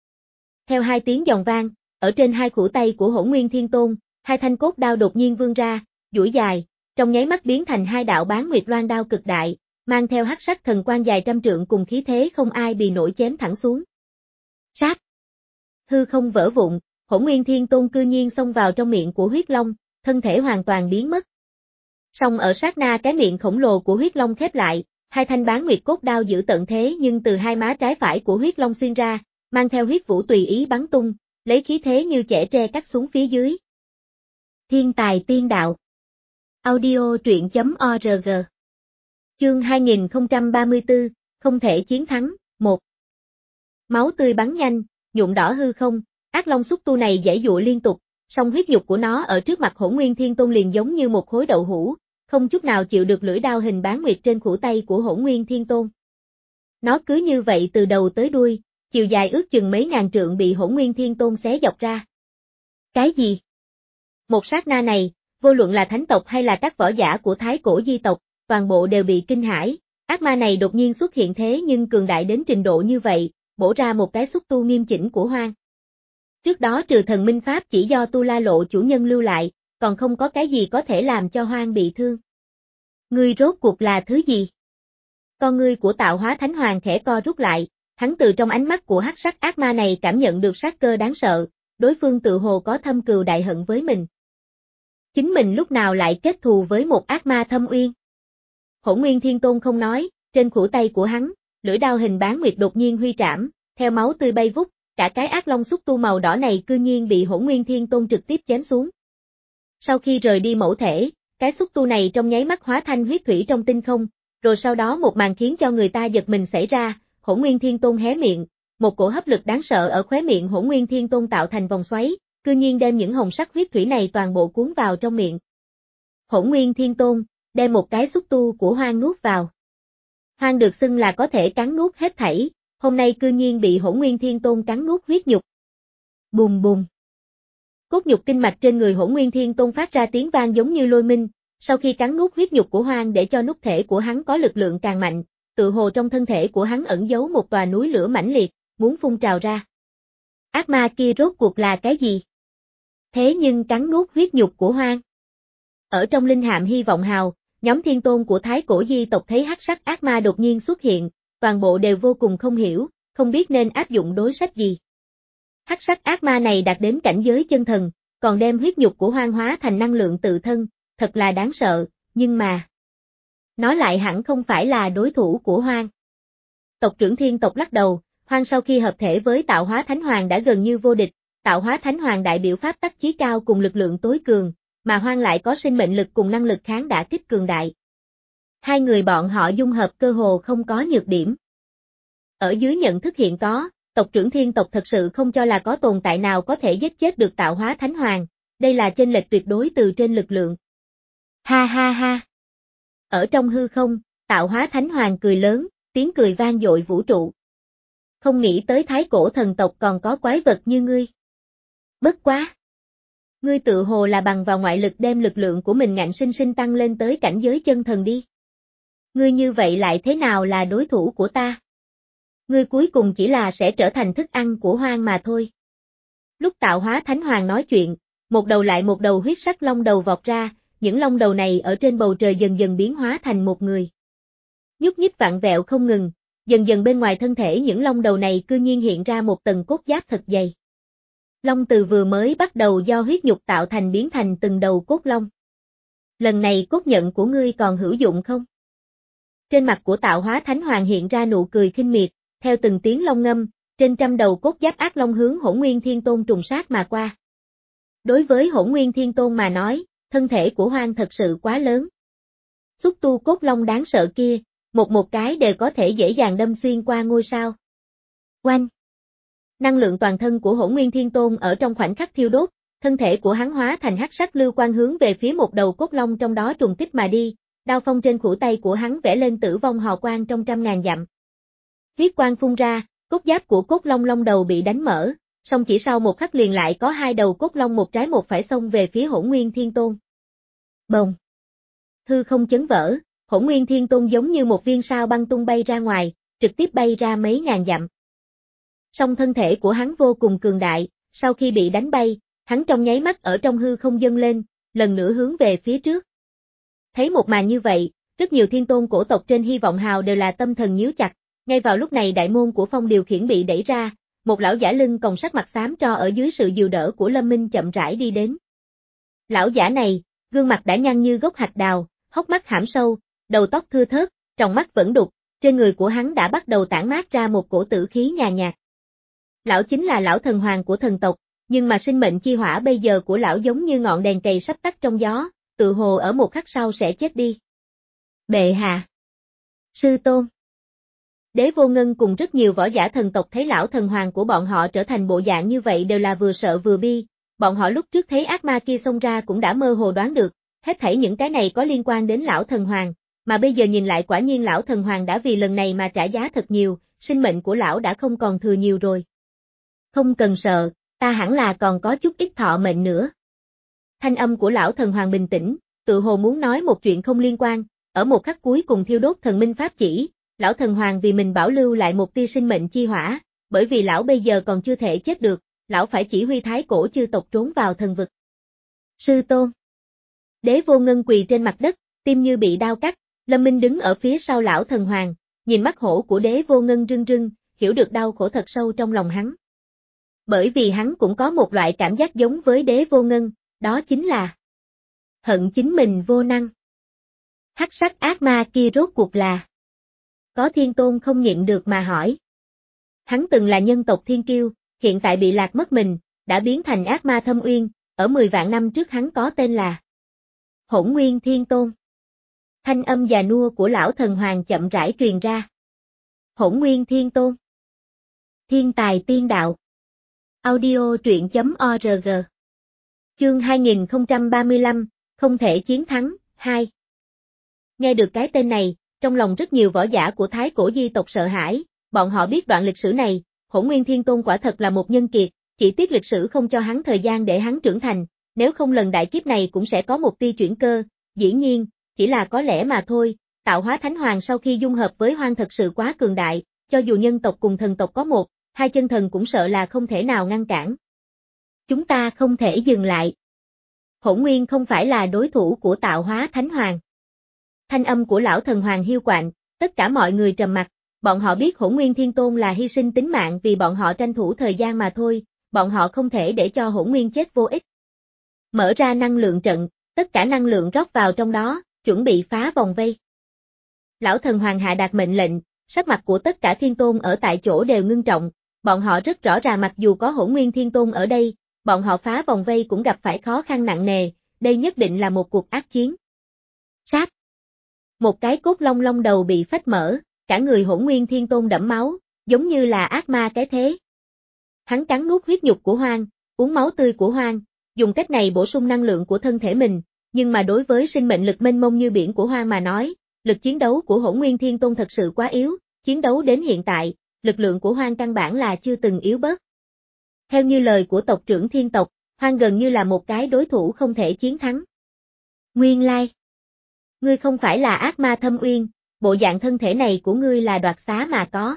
Theo hai tiếng giòn vang, ở trên hai khuỷu tay của Hỗn Nguyên Thiên Tôn, hai thanh cốt đao đột nhiên vươn ra, duỗi dài, trong nháy mắt biến thành hai đạo bán nguyệt loan đao cực đại, mang theo hắc sắc thần quang dài trăm trượng cùng khí thế không ai bì nổi chém thẳng xuống. Sát! Hư không vỡ vụn, Hỗn Nguyên Thiên Tôn cư nhiên xông vào trong miệng của huyết long, thân thể hoàn toàn biến mất. Song ở sát na cái miệng khổng lồ của huyết long khép lại, hai thanh bán nguyệt cốt đao giữ tận thế nhưng từ hai má trái phải của huyết long xuyên ra, mang theo huyết vũ tùy ý bắn tung, lấy khí thế như chẻ tre cắt xuống phía dưới. Thiên tài tiên đạo. Audio truyện chấm org. Chương hai nghìn không trăm ba mươi tư, không thể chiến thắng, một. Máu tươi bắn nhanh, nhuộm đỏ hư không, ác long xúc tu này giãy giụa liên tục, song huyết nhục của nó ở trước mặt Hỗn Nguyên Thiên Tôn liền giống như một khối đậu hũ, không chút nào chịu được lưỡi đao hình bán nguyệt trên khuỷu tay của Hỗn Nguyên Thiên Tôn. Nó cứ như vậy từ đầu tới đuôi, chiều dài ước chừng mấy ngàn trượng bị Hỗn Nguyên Thiên Tôn xé dọc ra. Cái gì? Một sát na này, vô luận là thánh tộc hay là các võ giả của Thái Cổ di tộc, toàn bộ đều bị kinh hãi, Ác ma này đột nhiên xuất hiện thế nhưng cường đại đến trình độ như vậy, bổ ra một cái xúc tu nghiêm chỉnh của Hoang. Trước đó trừ thần minh pháp chỉ do Tu La Lộ chủ nhân lưu lại, còn không có cái gì có thể làm cho Hoang bị thương. Ngươi rốt cuộc là thứ gì? Con ngươi của Tạo Hóa Thánh Hoàng khẽ co rút lại, hắn từ trong ánh mắt của hắc sắc ác ma này cảm nhận được sát cơ đáng sợ, đối phương tự hồ có thâm cừu đại hận với mình. Chính mình lúc nào lại kết thù với một ác ma thâm uyên? Hỗn Nguyên Thiên Tôn không nói, trên khuỷu tay của hắn, lưỡi đao hình bán nguyệt đột nhiên huy trảm, theo máu tươi bay vút, cả cái ác long xúc tu màu đỏ này cư nhiên bị Hỗn Nguyên Thiên Tôn trực tiếp chém xuống. Sau khi rời đi mẫu thể, cái xúc tu này trong nháy mắt hóa thành huyết thủy trong tinh không, rồi sau đó một màn khiến cho người ta giật mình xảy ra, Hỗn Nguyên Thiên Tôn hé miệng, một cổ hấp lực đáng sợ ở khóe miệng Hỗn Nguyên Thiên Tôn tạo thành vòng xoáy, cư nhiên đem những hồng sắc huyết thủy này toàn bộ cuốn vào trong miệng. Hỗn Nguyên Thiên Tôn đem một cái xúc tu của Hoang nuốt vào. Hoang được xưng là có thể cắn nuốt hết thảy, hôm nay cư nhiên bị Hỗn Nguyên Thiên Tôn cắn nuốt huyết nhục. Bùm bùm. Cốt nhục kinh mạch trên người Hỗn Nguyên Thiên Tôn phát ra tiếng vang giống như lôi minh, sau khi cắn nuốt huyết nhục của Hoang để cho nút thể của hắn có lực lượng càng mạnh, tự hồ trong thân thể của hắn ẩn giấu một tòa núi lửa mãnh liệt, muốn phun trào ra. Ác ma kia rốt cuộc là cái gì? Thế nhưng cắn nuốt huyết nhục của Hoang. Ở trong linh hạm hy vọng hào, nhóm thiên tôn của Thái Cổ Di tộc thấy hắc sắc ác ma đột nhiên xuất hiện, toàn bộ đều vô cùng không hiểu, không biết nên áp dụng đối sách gì. Hắc sắc ác ma này đạt đến cảnh giới chân thần, còn đem huyết nhục của Hoang hóa thành năng lượng tự thân, thật là đáng sợ, nhưng mà nó lại hẳn không phải là đối thủ của Hoang. Tộc trưởng thiên tộc lắc đầu, Hoang sau khi hợp thể với Tạo Hóa Thánh Hoàng đã gần như vô địch, Tạo Hóa Thánh Hoàng đại biểu pháp tắc chí cao cùng lực lượng tối cường, mà Hoang lại có sinh mệnh lực cùng năng lực kháng đả kích cường đại. Hai người bọn họ dung hợp cơ hồ không có nhược điểm. Ở dưới nhận thức hiện có, tộc trưởng thiên tộc thật sự không cho là có tồn tại nào có thể giết chết được Tạo Hóa Thánh Hoàng, đây là chênh lệch tuyệt đối từ trên lực lượng. Ha ha ha. Ở trong hư không, Tạo Hóa Thánh Hoàng cười lớn, tiếng cười vang dội vũ trụ. Không nghĩ tới thái cổ thần tộc còn có quái vật như ngươi. Bất quá. Ngươi tự hồ là bằng vào ngoại lực đem lực lượng của mình ngạnh sinh sinh tăng lên tới cảnh giới chân thần đi. Ngươi như vậy lại thế nào là đối thủ của ta? Ngươi cuối cùng chỉ là sẽ trở thành thức ăn của Hoang mà thôi. Lúc Tạo Hóa Thánh Hoàng nói chuyện, một đầu lại một đầu huyết sắc long đầu vọt ra, những long đầu này ở trên bầu trời dần dần biến hóa thành một người. Nhúc nhích vặn vẹo không ngừng, dần dần bên ngoài thân thể những long đầu này cư nhiên hiện ra một tầng cốt giáp thật dày. Long từ vừa mới bắt đầu do huyết nhục tạo thành biến thành từng đầu cốt long. Lần này cốt nhận của ngươi còn hữu dụng không? Trên mặt của Tạo Hóa Thánh Hoàng hiện ra nụ cười khinh miệt, theo từng tiếng long ngâm, trên trăm đầu cốt giáp ác long hướng Hỗn Nguyên Thiên Tôn trùng sát mà qua. Đối với Hỗn Nguyên Thiên Tôn mà nói, thân thể của Hoang thật sự quá lớn. Xúc tu cốt long đáng sợ kia, một một cái đều có thể dễ dàng đâm xuyên qua ngôi sao. Oanh! Năng lượng toàn thân của Hỗn Nguyên Thiên Tôn ở trong khoảnh khắc thiêu đốt, thân thể của hắn hóa thành hắc sắc lưu quang hướng về phía một đầu cốt long trong đó trùng kích mà đi, đao phong trên khuỷu tay của hắn vẽ lên tử vong hò quang trong trăm ngàn dặm. Huyết quang phun ra, cốt giáp của cốt long long đầu bị đánh mở, song chỉ sau một khắc liền lại có hai đầu cốt long một trái một phải xông về phía Hỗn Nguyên Thiên Tôn. Bồng! Hư không chấn vỡ, Hỗn Nguyên Thiên Tôn giống như một viên sao băng tung bay ra ngoài, trực tiếp bay ra mấy ngàn dặm. Song thân thể của hắn vô cùng cường đại, sau khi bị đánh bay, hắn trong nháy mắt ở trong hư không dâng lên, lần nữa hướng về phía trước. Thấy một màn như vậy, rất nhiều thiên tôn cổ tộc trên hy vọng hào đều là tâm thần nhíu chặt, ngay vào lúc này đại môn của phong điều khiển bị đẩy ra, một lão giả lưng còng sắc mặt xám tro ở dưới sự dìu đỡ của Lâm Minh chậm rãi đi đến. Lão giả này, gương mặt đã nhăn như gốc hạch đào, hốc mắt hãm sâu, đầu tóc thưa thớt, tròng mắt vẫn đục, trên người của hắn đã bắt đầu tản mát ra một cổ tử khí nhàn nhạt. Lão chính là lão thần hoàng của thần tộc, nhưng mà sinh mệnh chi hỏa bây giờ của lão giống như ngọn đèn cầy sắp tắt trong gió, tự hồ ở một khắc sau sẽ chết đi. Bệ hạ! Sư tôn! Đế Vô Ngân cùng rất nhiều võ giả thần tộc thấy lão thần hoàng của bọn họ trở thành bộ dạng như vậy đều là vừa sợ vừa bi, bọn họ lúc trước thấy ác ma kia xông ra cũng đã mơ hồ đoán được, hết thảy những cái này có liên quan đến lão thần hoàng, mà bây giờ nhìn lại quả nhiên lão thần hoàng đã vì lần này mà trả giá thật nhiều, sinh mệnh của lão đã không còn thừa nhiều rồi. Không cần sợ, ta hẳn là còn có chút ít thọ mệnh nữa. Thanh âm của lão thần hoàng bình tĩnh, tự hồ muốn nói một chuyện không liên quan, ở một khắc cuối cùng thiêu đốt thần minh pháp chỉ, lão thần hoàng vì mình bảo lưu lại một tia sinh mệnh chi hỏa, bởi vì lão bây giờ còn chưa thể chết được, lão phải chỉ huy thái cổ chư tộc trốn vào thần vực. Sư tôn. Đế Vô Ngân quỳ trên mặt đất, tim như bị đao cắt, Lâm Minh đứng ở phía sau lão thần hoàng, nhìn mắt hổ của Đế Vô Ngân rưng rưng, hiểu được đau khổ thật sâu trong lòng hắn. Bởi vì hắn cũng có một loại cảm giác giống với Đế Vô Ngân, đó chính là hận chính mình vô năng. Hắc sắc ác ma kia rốt cuộc là? Có Thiên Tôn không nhịn được mà hỏi. Hắn từng là nhân tộc thiên kiêu, hiện tại bị lạc mất mình, đã biến thành ác ma thâm uyên, ở mười vạn năm trước hắn có tên là Hỗn Nguyên Thiên Tôn. Thanh âm già nua của lão thần hoàng chậm rãi truyền ra. Hỗn Nguyên Thiên Tôn. Thiên tài tiên đạo. Audio truyện chấm org. Chương hai nghìn không trăm ba mươi lăm, không thể chiến thắng, hai. Nghe được cái tên này, trong lòng rất nhiều võ giả của Thái Cổ Di tộc sợ hãi, bọn họ biết đoạn lịch sử này, Hỗn Nguyên Thiên Tôn quả thật là một nhân kiệt, chỉ tiếc lịch sử không cho hắn thời gian để hắn trưởng thành, nếu không lần đại kiếp này cũng sẽ có một tia chuyển cơ, dĩ nhiên, chỉ là có lẽ mà thôi, tạo hóa thánh hoàng sau khi dung hợp với hoang thật sự quá cường đại, cho dù nhân tộc cùng thần tộc có một, hai chân thần cũng sợ là không thể nào ngăn cản. Chúng ta không thể dừng lại. Hỗn Nguyên không phải là đối thủ của tạo hóa thánh hoàng. Thanh âm của lão thần hoàng hiu quạnh, tất cả mọi người trầm mặc, bọn họ biết Hỗn Nguyên Thiên Tôn là hy sinh tính mạng vì bọn họ tranh thủ thời gian mà thôi, bọn họ không thể để cho Hỗn Nguyên chết vô ích. Mở ra năng lượng trận, tất cả năng lượng rót vào trong đó, chuẩn bị phá vòng vây. Lão thần hoàng hạ đạt mệnh lệnh, sắc mặt của tất cả thiên tôn ở tại chỗ đều ngưng trọng, bọn họ rất rõ ràng mặc dù có Hỗn Nguyên Thiên Tôn ở đây, bọn họ phá vòng vây cũng gặp phải khó khăn nặng nề, đây nhất định là một cuộc ác chiến. Sát. Một cái cốt long long đầu bị phách mở, cả người Hỗn Nguyên Thiên Tôn đẫm máu, giống như là ác ma cái thế. Hắn cắn nuốt huyết nhục của hoang, uống máu tươi của hoang, dùng cách này bổ sung năng lượng của thân thể mình, nhưng mà đối với sinh mệnh lực mênh mông như biển của hoang mà nói, lực chiến đấu của Hỗn Nguyên Thiên Tôn thật sự quá yếu, chiến đấu đến hiện tại, lực lượng của hoang căn bản là chưa từng yếu bớt. Theo như lời của tộc trưởng thiên tộc, hoang gần như là một cái đối thủ không thể chiến thắng. Nguyên lai, ngươi không phải là ác ma thâm uyên, bộ dạng thân thể này của ngươi là đoạt xá mà có.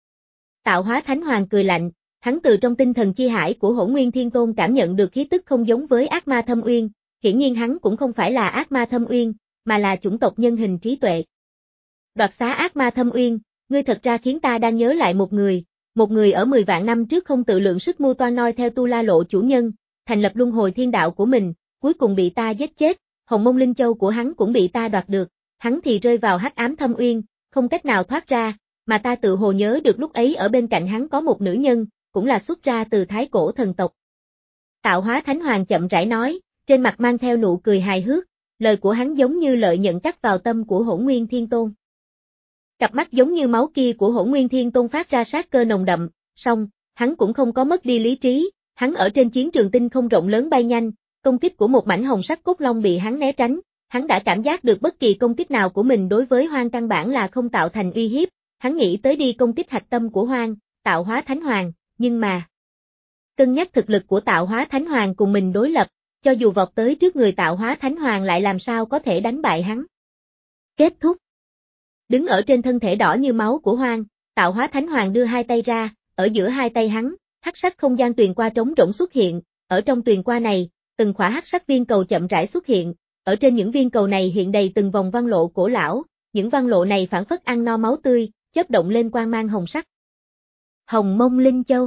Tạo hóa thánh hoàng cười lạnh, hắn từ trong tinh thần chi hải của Hỗn Nguyên Thiên Tôn cảm nhận được khí tức không giống với ác ma thâm uyên, hiển nhiên hắn cũng không phải là ác ma thâm uyên, mà là chủng tộc nhân hình trí tuệ. Đoạt xá ác ma thâm uyên, ngươi thật ra khiến ta đang nhớ lại một người, một người ở mười vạn năm trước không tự lượng sức mưu toan noi theo Tu La Lộ chủ nhân, thành lập luân hồi thiên đạo của mình, cuối cùng bị ta giết chết, Hồng Mông Linh Châu của hắn cũng bị ta đoạt được, hắn thì rơi vào hắc ám thâm uyên, không cách nào thoát ra, mà ta tự hồ nhớ được lúc ấy ở bên cạnh hắn có một nữ nhân, cũng là xuất ra từ thái cổ thần tộc. Tạo hóa thánh hoàng chậm rãi nói, trên mặt mang theo nụ cười hài hước, lời của hắn giống như lợi nhận cắt vào tâm của Hỗn Nguyên Thiên Tôn. Cặp mắt giống như máu kia của Hỗn Nguyên Thiên Tôn phát ra sát cơ nồng đậm, song, hắn cũng không có mất đi lý trí, hắn ở trên chiến trường tinh không rộng lớn bay nhanh, công kích của một mảnh hồng sắc cốt long bị hắn né tránh, hắn đã cảm giác được bất kỳ công kích nào của mình đối với hoang căn bản là không tạo thành uy hiếp, hắn nghĩ tới đi công kích hạch tâm của hoang, tạo hóa thánh hoàng, nhưng mà cân nhắc thực lực của tạo hóa thánh hoàng cùng mình đối lập, cho dù vọt tới trước người tạo hóa thánh hoàng lại làm sao có thể đánh bại hắn. Kết thúc. Đứng ở trên thân thể đỏ như máu của hoang, tạo hóa thánh hoàng đưa hai tay ra, ở giữa hai tay hắn, hắc sắc không gian tuyền qua trống rỗng xuất hiện, ở trong tuyền qua này, từng khỏa hắc sắc viên cầu chậm rãi xuất hiện, ở trên những viên cầu này hiện đầy từng vòng văn lộ cổ lão, những văn lộ này phản phất ăn no máu tươi, chớp động lên quang mang hồng sắc. Hồng Mông Linh Châu.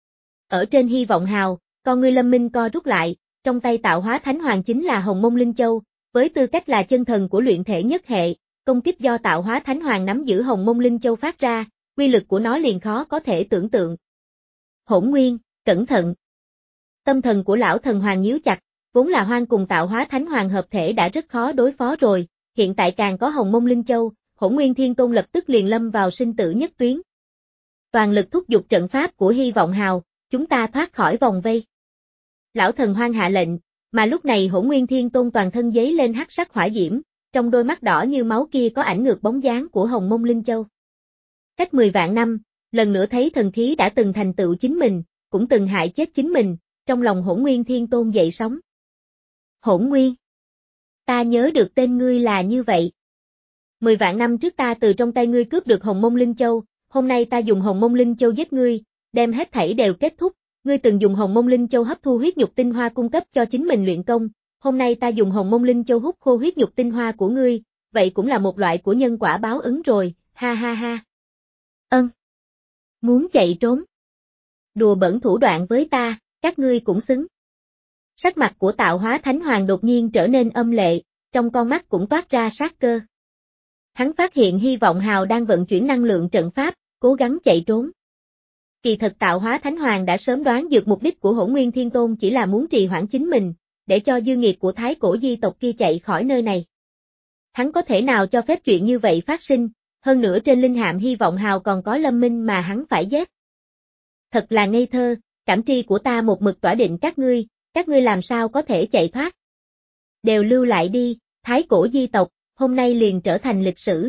Ở trên hy vọng hào, con ngươi Lâm Minh co rút lại, trong tay tạo hóa thánh hoàng chính là Hồng Mông Linh Châu, với tư cách là chân thần của luyện thể nhất hệ, công kích do tạo hóa thánh hoàng nắm giữ Hồng Mông Linh Châu phát ra, quy lực của nó liền khó có thể tưởng tượng. Hỗn Nguyên, cẩn thận. Tâm thần của lão thần hoàng nhíu chặt, vốn là hoang cùng tạo hóa thánh hoàng hợp thể đã rất khó đối phó rồi, hiện tại càng có Hồng Mông Linh Châu, Hỗn Nguyên Thiên Tôn lập tức liền lâm vào sinh tử nhất tuyến. Toàn lực thúc giục trận pháp của hy vọng hào, chúng ta thoát khỏi vòng vây. Lão thần hoang hạ lệnh, mà lúc này Hỗn Nguyên Thiên Tôn toàn thân giấy lên hắc sắc hỏa diễm, trong đôi mắt đỏ như máu kia có ảnh ngược bóng dáng của Hồng Mông Linh Châu. Cách mười vạn năm, lần nữa thấy thần khí đã từng thành tựu chính mình, cũng từng hại chết chính mình, trong lòng Hỗn Nguyên Thiên Tôn dậy sóng. Hỗn Nguyên, ta nhớ được tên ngươi là như vậy. Mười vạn năm trước ta từ trong tay ngươi cướp được Hồng Mông Linh Châu, hôm nay ta dùng Hồng Mông Linh Châu giết ngươi, đem hết thảy đều kết thúc. Ngươi từng dùng Hồng Mông Linh Châu hấp thu huyết nhục tinh hoa cung cấp cho chính mình luyện công, hôm nay ta dùng Hồng Mông Linh Châu hút khô huyết nhục tinh hoa của ngươi, vậy cũng là một loại của nhân quả báo ứng rồi, ha ha ha. Ân. Muốn chạy trốn. Đùa bẩn thủ đoạn với ta, các ngươi cũng xứng. Sắc mặt của Tạo Hóa Thánh Hoàng đột nhiên trở nên âm lệ, trong con mắt cũng toát ra sát cơ. Hắn phát hiện Hy Vọng Hào đang vận chuyển năng lượng trận pháp, cố gắng chạy trốn. Kỳ thật Tạo Hóa Thánh Hoàng đã sớm đoán được mục đích của Hỗn Nguyên Thiên Tôn chỉ là muốn trì hoãn chính mình, để cho dư nghiệt của Thái Cổ di tộc kia chạy khỏi nơi này. Hắn có thể nào cho phép chuyện như vậy phát sinh, hơn nữa trên linh hạm Hy Vọng Hào còn có Lâm Minh mà hắn phải giết. Thật là ngây thơ, cảm tri của ta một mực tỏa định các ngươi, các ngươi làm sao có thể chạy thoát. Đều lưu lại đi, Thái Cổ di tộc, hôm nay liền trở thành lịch sử.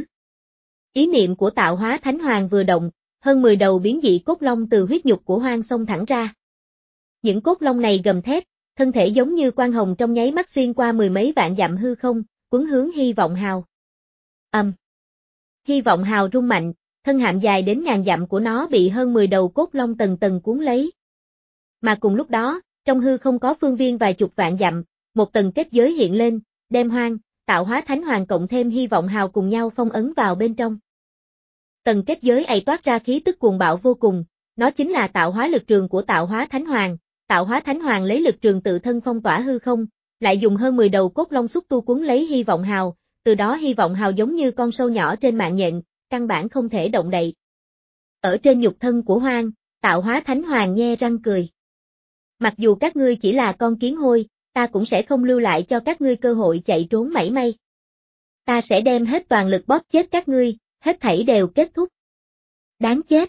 Ý niệm của Tạo Hóa Thánh Hoàng vừa động, hơn mười đầu biến dị cốt long từ huyết nhục của Hoang xông thẳng ra. Những cốt long này gầm thét, thân thể giống như quang hồng trong nháy mắt xuyên qua mười mấy vạn dặm hư không, cuốn hướng Hy Vọng Hào. Ầm. Um. Hy Vọng Hào rung mạnh, thân hạm dài đến ngàn dặm của nó bị hơn mười đầu cốt long tầng tầng cuốn lấy. Mà cùng lúc đó, trong hư không có phương viên vài chục vạn dặm, một tầng kết giới hiện lên, đem Hoang, Tạo Hóa Thánh Hoàng cộng thêm Hy Vọng Hào cùng nhau phong ấn vào bên trong. Tầng kết giới ấy toát ra khí tức cuồng bạo vô cùng, nó chính là tạo hóa lực trường của Tạo Hóa Thánh Hoàng. Tạo Hóa Thánh Hoàng lấy lực trường tự thân phong tỏa hư không, lại dùng hơn mười đầu cốt long xúc tu cuốn lấy Hy Vọng Hào, từ đó Hy Vọng Hào giống như con sâu nhỏ trên mạng nhện, căn bản không thể động đậy. Ở trên nhục thân của Hoang, Tạo Hóa Thánh Hoàng nhe răng cười. Mặc dù các ngươi chỉ là con kiến hôi, ta cũng sẽ không lưu lại cho các ngươi cơ hội chạy trốn mảy may. Ta sẽ đem hết toàn lực bóp chết các ngươi, hết thảy đều kết thúc. Đáng chết.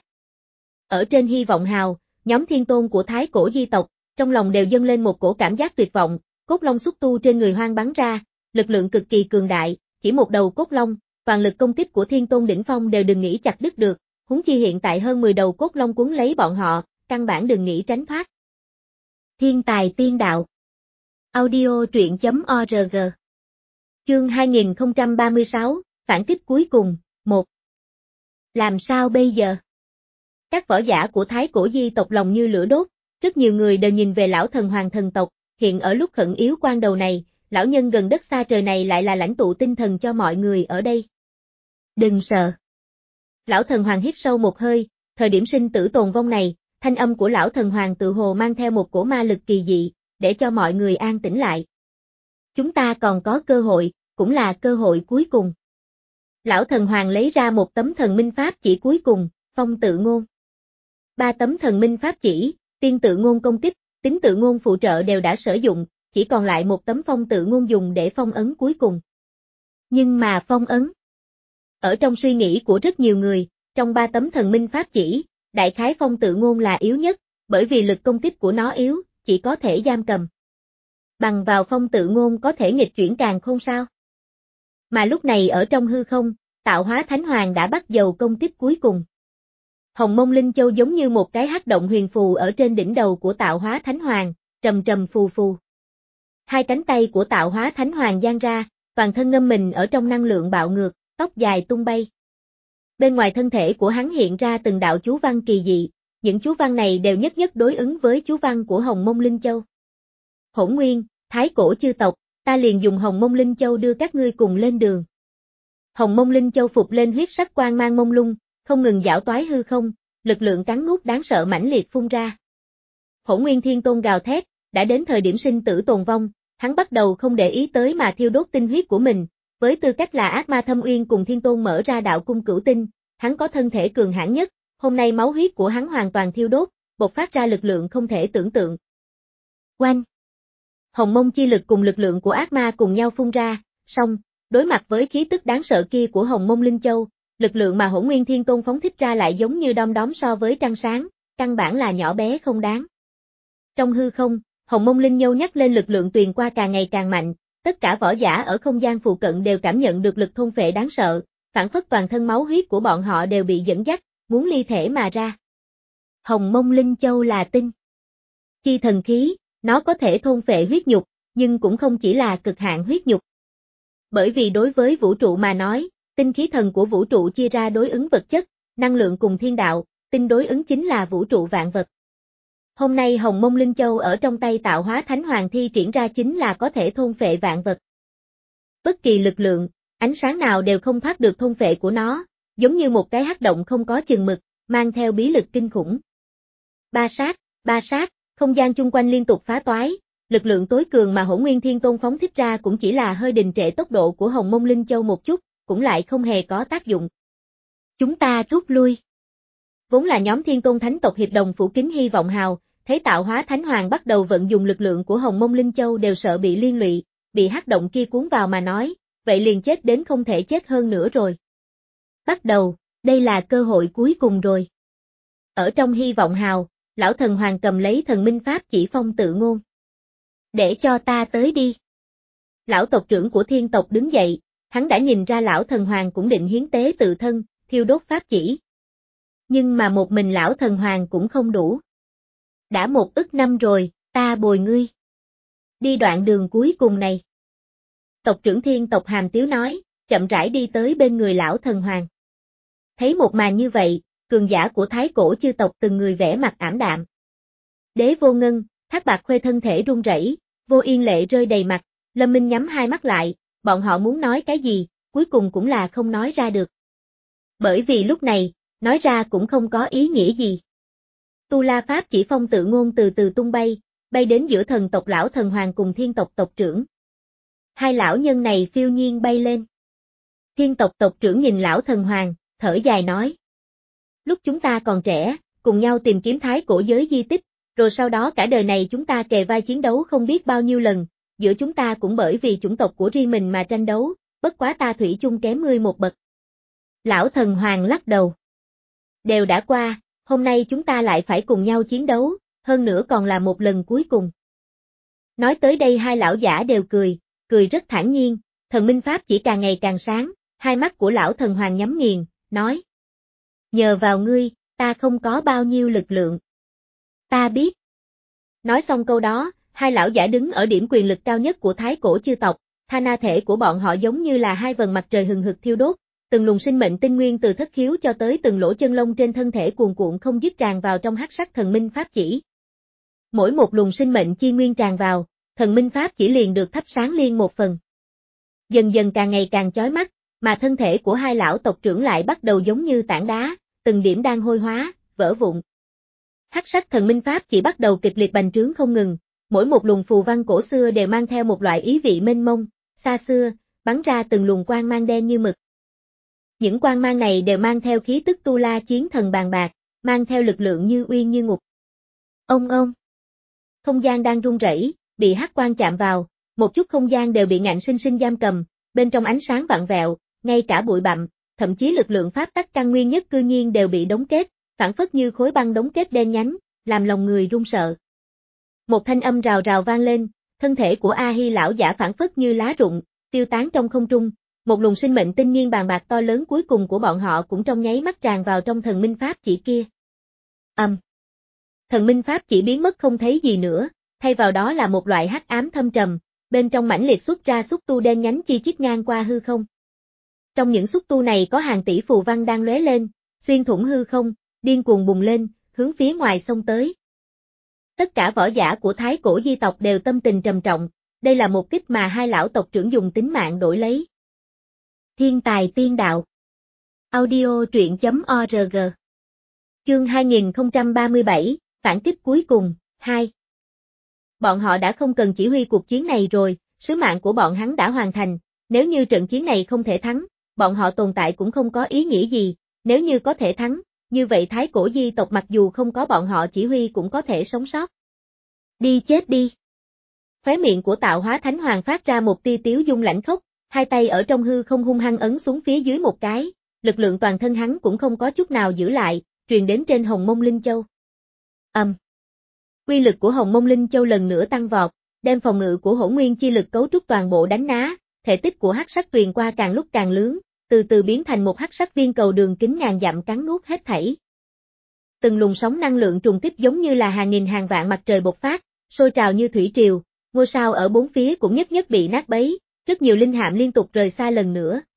Ở trên Hy Vọng Hào, nhóm thiên tôn của Thái Cổ di tộc, trong lòng đều dâng lên một cổ cảm giác tuyệt vọng, cốt long xúc tu trên người Hoang bắn ra, lực lượng cực kỳ cường đại, chỉ một đầu cốt long, toàn lực công kích của thiên tôn đỉnh phong đều đừng nghĩ chặt đứt được, huống chi hiện tại hơn mười đầu cốt long cuốn lấy bọn họ, căn bản đừng nghĩ tránh thoát. Thiên tài tiên đạo. Audio truyện chấm org. Chương hai nghìn không trăm ba mươi sáu, phản kích cuối cùng, một. Làm sao bây giờ? Các võ giả của Thái Cổ di tộc lòng như lửa đốt, rất nhiều người đều nhìn về lão thần hoàng thần tộc, hiện ở lúc khẩn yếu quan đầu này, lão nhân gần đất xa trời này lại là lãnh tụ tinh thần cho mọi người ở đây. Đừng sợ. Lão thần hoàng hít sâu một hơi, thời điểm sinh tử tồn vong này, thanh âm của lão thần hoàng tự hồ mang theo một cổ ma lực kỳ dị, để cho mọi người an tĩnh lại. Chúng ta còn có cơ hội, cũng là cơ hội cuối cùng. Lão thần hoàng lấy ra một tấm thần minh pháp chỉ cuối cùng, phong tự ngôn. Ba tấm thần minh pháp chỉ, tiên tự ngôn công kích, tính tự ngôn phụ trợ đều đã sử dụng, chỉ còn lại một tấm phong tự ngôn dùng để phong ấn cuối cùng. Nhưng mà phong ấn. Ở trong suy nghĩ của rất nhiều người, trong ba tấm thần minh pháp chỉ, đại khái phong tự ngôn là yếu nhất, bởi vì lực công kích của nó yếu, chỉ có thể giam cầm. Bằng vào phong tự ngôn có thể nghịch chuyển càn khôn sao? Mà lúc này ở trong hư không, Tạo Hóa Thánh Hoàng đã bắt đầu công kích cuối cùng. Hồng Mông Linh Châu giống như một cái hắc động huyền phù ở trên đỉnh đầu của Tạo Hóa Thánh Hoàng, trầm trầm phù phù. Hai cánh tay của Tạo Hóa Thánh Hoàng giang ra, toàn thân ngâm mình ở trong năng lượng bạo ngược, tóc dài tung bay. Bên ngoài thân thể của hắn hiện ra từng đạo chú văn kỳ dị, những chú văn này đều nhất nhất đối ứng với chú văn của Hồng Mông Linh Châu. Hỗn Nguyên, Thái Cổ chư tộc, ta liền dùng Hồng Mông Linh Châu đưa các ngươi cùng lên đường. Hồng Mông Linh Châu phục lên huyết sắc quang mang mông lung, không ngừng giảo toái hư không, lực lượng cắn nuốt đáng sợ mãnh liệt phun ra. Hỗn Nguyên Thiên Tôn gào thét, đã đến thời điểm sinh tử tồn vong, hắn bắt đầu không để ý tới mà thiêu đốt tinh huyết của mình, với tư cách là ác ma thâm uyên cùng Thiên Tôn mở ra đạo cung cửu tinh, hắn có thân thể cường hãn nhất, hôm nay máu huyết của hắn hoàn toàn thiêu đốt, bộc phát ra lực lượng không thể tưởng tượng. Oanh! Hồng Mông chi lực cùng lực lượng của ác ma cùng nhau phun ra, song, đối mặt với khí tức đáng sợ kia của Hồng Mông Linh Châu, lực lượng mà Hỗn Nguyên Thiên Tôn phóng thích ra lại giống như đom đóm so với trăng sáng, căn bản là nhỏ bé không đáng. Trong hư không, Hồng Mông Linh Châu nhắc lên lực lượng truyền qua càng ngày càng mạnh, tất cả võ giả ở không gian phụ cận đều cảm nhận được lực thôn phệ đáng sợ, phản phất toàn thân máu huyết của bọn họ đều bị dẫn dắt, muốn ly thể mà ra. Hồng Mông Linh Châu là tinh chi thần khí, nó có thể thôn phệ huyết nhục, nhưng cũng không chỉ là cực hạn huyết nhục. Bởi vì đối với vũ trụ mà nói, Tinh khí thần của vũ trụ chia ra đối ứng vật chất, năng lượng cùng thiên đạo, tinh đối ứng chính là vũ trụ vạn vật. Hôm nay Hồng Mông Linh Châu ở trong tay Tạo Hóa Thánh Hoàng thi triển ra chính là có thể thôn phệ vạn vật. Bất kỳ lực lượng, ánh sáng nào đều không thoát được thôn phệ của nó, giống như một cái hắc động không có chừng mực, mang theo bí lực kinh khủng. Ba sát, ba sát, không gian chung quanh liên tục phá toái, lực lượng tối cường mà Hỗn Nguyên Thiên Tôn phóng thích ra cũng chỉ là hơi đình trệ tốc độ của Hồng Mông Linh Châu một chút, cũng lại không hề có tác dụng. Chúng ta rút lui. Vốn là nhóm Thiên Tôn Thánh tộc hiệp đồng phủ kính hy vọng hào, thấy Tạo Hóa Thánh Hoàng bắt đầu vận dụng lực lượng của Hồng Mông Linh Châu đều sợ bị liên lụy, bị hắc động kia cuốn vào mà nói, vậy liền chết đến không thể chết hơn nữa rồi. Bắt đầu, đây là cơ hội cuối cùng rồi. Ở trong hy vọng hào, lão thần hoàng cầm lấy thần minh pháp chỉ phong tự ngôn. Để cho ta tới đi. Lão tộc trưởng của thiên tộc đứng dậy, hắn đã nhìn ra lão thần hoàng cũng định hiến tế tự thân, thiêu đốt pháp chỉ. Nhưng mà một mình lão thần hoàng cũng không đủ. Đã một ức năm rồi, ta bồi ngươi. Đi đoạn đường cuối cùng này. Tộc trưởng thiên tộc Hàm Tiếu nói, chậm rãi đi tới bên người lão thần hoàng. Thấy một màn như vậy, cường giả của thái cổ chư tộc từng người vẽ mặt ảm đạm. Đế Vô Ngân, Thác Bạc Khuê thân thể run rẩy, Vô Yên Lệ rơi đầy mặt, Lâm Minh nhắm hai mắt lại, bọn họ muốn nói cái gì, cuối cùng cũng là không nói ra được. Bởi vì lúc này, nói ra cũng không có ý nghĩa gì. Tu La Pháp chỉ phong tự ngôn từ từ tung bay, bay đến giữa thần tộc lão thần hoàng cùng thiên tộc tộc trưởng. Hai lão nhân này phiêu nhiên bay lên. Thiên tộc tộc trưởng nhìn lão thần hoàng, thở dài nói. Lúc chúng ta còn trẻ, cùng nhau tìm kiếm thái cổ giới di tích, rồi sau đó cả đời này chúng ta kề vai chiến đấu không biết bao nhiêu lần, giữa chúng ta cũng bởi vì chủng tộc của riêng mình mà tranh đấu, bất quá ta thủy chung kém ngươi một bậc. Lão thần hoàng lắc đầu. Đều đã qua, hôm nay chúng ta lại phải cùng nhau chiến đấu, hơn nữa còn là một lần cuối cùng. Nói tới đây hai lão giả đều cười, cười rất thản nhiên, thần minh pháp chỉ càng ngày càng sáng, hai mắt của lão thần hoàng nhắm nghiền, nói. Nhờ vào ngươi, ta không có bao nhiêu lực lượng. Ta biết. Nói xong câu đó, hai lão giả đứng ở điểm quyền lực cao nhất của thái cổ chư tộc, tha na thể của bọn họ giống như là hai vầng mặt trời hừng hực thiêu đốt, từng luồng sinh mệnh tinh nguyên từ thất khiếu cho tới từng lỗ chân lông trên thân thể cuồn cuộn không dứt tràn vào trong hắc sắc thần minh pháp chỉ. Mỗi một luồng sinh mệnh chi nguyên tràn vào, thần minh pháp chỉ liền được thắp sáng liên một phần. Dần dần càng ngày càng chói mắt, mà thân thể của hai lão tộc trưởng lại bắt đầu giống như tảng đá, từng điểm đang hôi hóa, vỡ vụn. Hắc sắc thần minh pháp chỉ bắt đầu kịch liệt bành trướng không ngừng, mỗi một luồng phù văn cổ xưa đều mang theo một loại ý vị mênh mông, xa xưa, bắn ra từng luồng quang mang đen như mực. Những quang mang này đều mang theo khí tức tu la chiến thần bàn bạc, mang theo lực lượng như uyên như ngục. Ông ông. Không gian đang rung rẩy, bị hắc quang chạm vào, một chút không gian đều bị ngạnh sinh sinh giam cầm, bên trong ánh sáng vặn vẹo, ngay cả bụi bặm, thậm chí lực lượng pháp tắc căn nguyên nhất cư nhiên đều bị đóng kết, phản phất như khối băng đóng kết đen nhánh, làm lòng người run sợ. Một thanh âm rào rào vang lên, thân thể của A Hi lão giả phản phất như lá rụng, tiêu tán trong không trung, một luồng sinh mệnh tinh nhiên bàn bạc to lớn cuối cùng của bọn họ cũng trong nháy mắt tràn vào trong thần minh pháp chỉ kia. Âm. Um. Thần minh pháp chỉ biến mất không thấy gì nữa, thay vào đó là một loại hắc ám thâm trầm, bên trong mãnh liệt xuất ra xúc tu đen nhánh chi chít ngang qua hư không. Trong những xúc tu này có hàng tỷ phù văn đang lóe lên, xuyên thủng hư không, điên cuồng bùng lên, hướng phía ngoài xông tới. Tất cả võ giả của thái cổ di tộc đều tâm tình trầm trọng, đây là một kích mà hai lão tộc trưởng dùng tính mạng đổi lấy. Thiên tài tiên đạo. Audio truyện chấm org. Chương hai nghìn không trăm ba mươi bảy, phản kích cuối cùng, hai. Bọn họ đã không cần chỉ huy cuộc chiến này rồi, sứ mạng của bọn hắn đã hoàn thành, nếu như trận chiến này không thể thắng, bọn họ tồn tại cũng không có ý nghĩa gì, nếu như có thể thắng, như vậy thái cổ di tộc mặc dù không có bọn họ chỉ huy cũng có thể sống sót. Đi chết đi. Khóe miệng của Tạo Hóa Thánh Hoàng phát ra một tia tiếu dung lãnh khốc, hai tay ở trong hư không hung hăng ấn xuống phía dưới một cái, lực lượng toàn thân hắn cũng không có chút nào giữ lại, truyền đến trên Hồng Mông Linh Châu. Ầm. Um. Quy lực của Hồng Mông Linh Châu lần nữa tăng vọt, đem phòng ngự của Hỗn Nguyên chi lực cấu trúc toàn bộ đánh ná, thể tích của hắc sắc tuyền qua càng lúc càng lớn, từ từ biến thành một hắc sắc viên cầu đường kính ngàn dặm cắn nuốt hết thảy. Từng luồng sóng năng lượng trùng kích giống như là hàng nghìn hàng vạn mặt trời bộc phát, sôi trào như thủy triều, ngôi sao ở bốn phía cũng nhất nhất bị nát bấy, rất nhiều linh hạm liên tục rời xa lần nữa,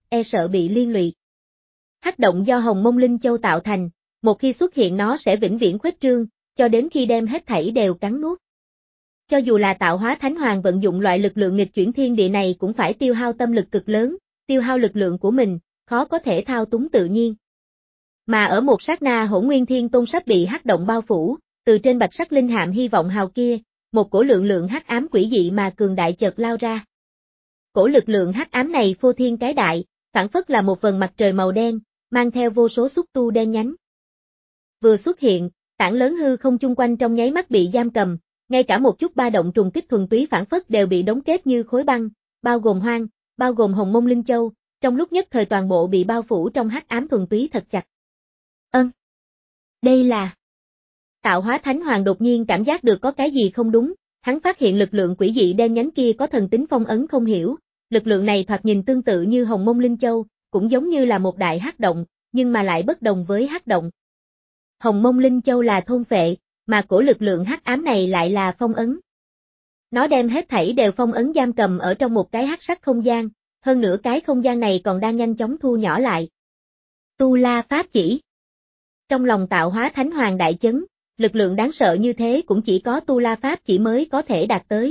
e sợ bị liên lụy. Hắc động do Hồng Mông Linh Châu tạo thành, một khi xuất hiện nó sẽ vĩnh viễn khuếch trương, cho đến khi đem hết thảy đều cắn nuốt. Cho dù là Tạo Hóa Thánh Hoàng vận dụng loại lực lượng nghịch chuyển thiên địa này cũng phải tiêu hao tâm lực cực lớn, tiêu hao lực lượng của mình, khó có thể thao túng tự nhiên. Mà ở một sát na Hỗn Nguyên Thiên Tôn sắp bị hắc động bao phủ, từ trên bạch sắc linh hạm hy vọng hào kia, một cổ lượng lượng hắc ám quỷ dị mà cường đại chợt lao ra. Cổ lực lượng hắc ám này phô thiên cái đại, phản phất là một vầng mặt trời màu đen, mang theo vô số xúc tu đen nhánh. Vừa xuất hiện, tảng lớn hư không chung quanh trong nháy mắt bị giam cầm, ngay cả một chút ba động trùng kích thuần túy phản phất đều bị đóng kết như khối băng, bao gồm Hoang, bao gồm Hồng Mông Linh Châu, trong lúc nhất thời toàn bộ bị bao phủ trong hắc ám thuần túy thật chặt. Ân, đây là... Tạo Hóa Thánh Hoàng đột nhiên cảm giác được có cái gì không đúng, hắn phát hiện lực lượng quỷ dị đen nhánh kia có thần tính phong ấn không hiểu, lực lượng này thoạt nhìn tương tự như Hồng Mông Linh Châu, cũng giống như là một đại hắc động, nhưng mà lại bất đồng với hắc động. Hồng Mông Linh Châu là thôn phệ, mà cổ lực lượng hắc ám này lại là phong ấn. Nó đem hết thảy đều phong ấn giam cầm ở trong một cái hắc sắc không gian, hơn nữa cái không gian này còn đang nhanh chóng thu nhỏ lại. Tu La Pháp Chỉ. Trong lòng Tạo Hóa Thánh Hoàng đại chấn, lực lượng đáng sợ như thế cũng chỉ có Tu La Pháp Chỉ mới có thể đạt tới.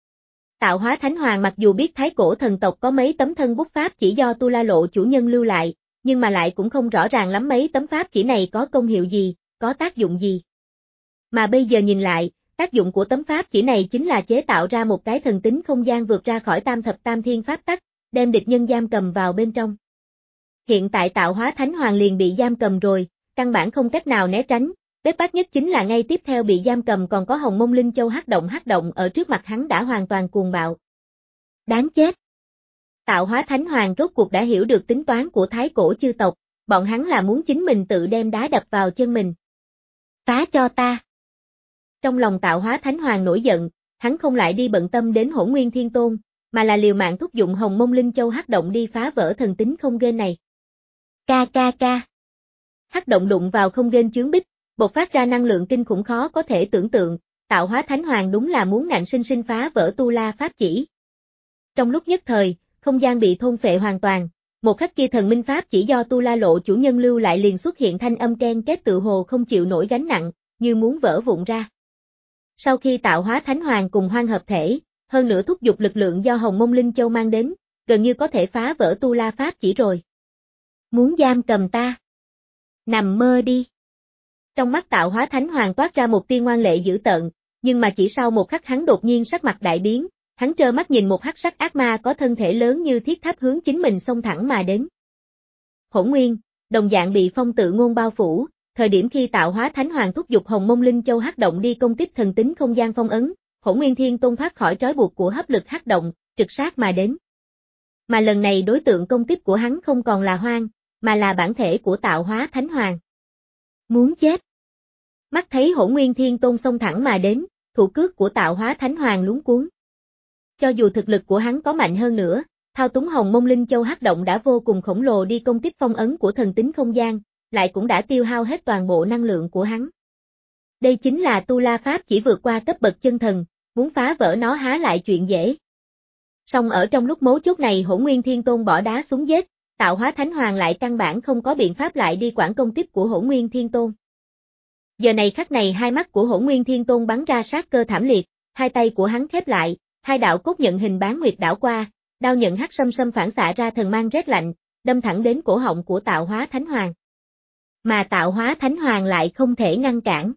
Tạo Hóa Thánh Hoàng mặc dù biết Thái Cổ thần tộc có mấy tấm thân bút pháp chỉ do Tu La Lộ chủ nhân lưu lại, nhưng mà lại cũng không rõ ràng lắm mấy tấm pháp chỉ này có công hiệu gì, có tác dụng gì. Mà bây giờ nhìn lại, tác dụng của tấm pháp chỉ này chính là chế tạo ra một cái thần tính không gian vượt ra khỏi tam thập tam thiên pháp tắc, đem địch nhân giam cầm vào bên trong. Hiện tại Tạo Hóa Thánh Hoàng liền bị giam cầm rồi, căn bản không cách nào né tránh, bết bát nhất chính là ngay tiếp theo bị giam cầm còn có Hồng Mông Linh Châu hắc động hắc động ở trước mặt hắn đã hoàn toàn cuồng bạo. Đáng chết! Tạo Hóa Thánh Hoàng rốt cuộc đã hiểu được tính toán của Thái Cổ chư tộc, bọn hắn là muốn chính mình tự đem đá đập vào chân mình. Phá cho ta! Trong lòng Tạo Hóa Thánh Hoàng nổi giận, hắn không lại đi bận tâm đến Hỗn Nguyên Thiên Tôn, mà là liều mạng thúc dụng Hồng Mông Linh Châu hắc động đi phá vỡ thần tính không gên này. Ca ca ca! Hắc động đụng vào không gên chướng bích, bộc phát ra năng lượng kinh khủng khó có thể tưởng tượng, Tạo Hóa Thánh Hoàng đúng là muốn ngạnh sinh sinh phá vỡ Tu La Pháp Chỉ. Trong lúc nhất thời, không gian bị thôn phệ hoàn toàn, một khắc kia thần minh pháp chỉ do Tu La Lộ chủ nhân lưu lại liền xuất hiện thanh âm ken két tự hồ không chịu nổi gánh nặng, như muốn vỡ vụn ra. Sau khi Tạo Hóa Thánh Hoàng cùng Hoang hợp thể, hơn nữa thúc giục lực lượng do Hồng Mông Linh Châu mang đến, gần như có thể phá vỡ Tu La Pháp chỉ rồi. Muốn giam cầm ta? Nằm mơ đi. Trong mắt Tạo Hóa Thánh Hoàng toát ra một tia ngoan lệ dữ tợn, nhưng mà chỉ sau một khắc hắn đột nhiên sắc mặt đại biến, hắn trơ mắt nhìn một hắc sắc ác ma có thân thể lớn như thiết tháp hướng chính mình xông thẳng mà đến. Hỗn Nguyên, đồng dạng bị phong tự ngôn bao phủ, thời điểm khi Tạo Hóa Thánh Hoàng thúc giục Hồng Mông Linh Châu hắc động đi công kích thần tính không gian phong ấn, Hỗn Nguyên Thiên Tôn thoát khỏi trói buộc của hấp lực hắc động, trực sát mà đến. Mà lần này đối tượng công kích của hắn không còn là Hoang, mà là bản thể của Tạo Hóa Thánh Hoàng. Muốn chết. Mắt thấy Hỗn Nguyên Thiên Tôn xông thẳng mà đến, thủ cước của Tạo Hóa Thánh Hoàng luống cuống. Cho dù thực lực của hắn có mạnh hơn nữa, thao túng Hồng Mông Linh Châu hắc động đã vô cùng khổng lồ đi công kích phong ấn của thần tính không gian, lại cũng đã tiêu hao hết toàn bộ năng lượng của hắn. Đây chính là Tu La Pháp chỉ vượt qua cấp bậc chân thần, muốn phá vỡ nó há lại chuyện dễ. Song ở trong lúc mấu chốt này Hỗn Nguyên Thiên Tôn bỏ đá xuống giết, Tạo Hóa Thánh Hoàng lại căn bản không có biện pháp lại đi quản công kích của Hỗn Nguyên Thiên Tôn. Giờ này khắc này hai mắt của Hỗn Nguyên Thiên Tôn bắn ra sát cơ thảm liệt, hai tay của hắn khép lại, hai đạo cốt nhận hình bán nguyệt đảo qua, đao nhận hắc sâm sâm phản xạ ra thần mang rét lạnh, đâm thẳng đến cổ họng của Tạo Hóa Thánh Hoàng. Mà Tạo Hóa Thánh Hoàng lại không thể ngăn cản.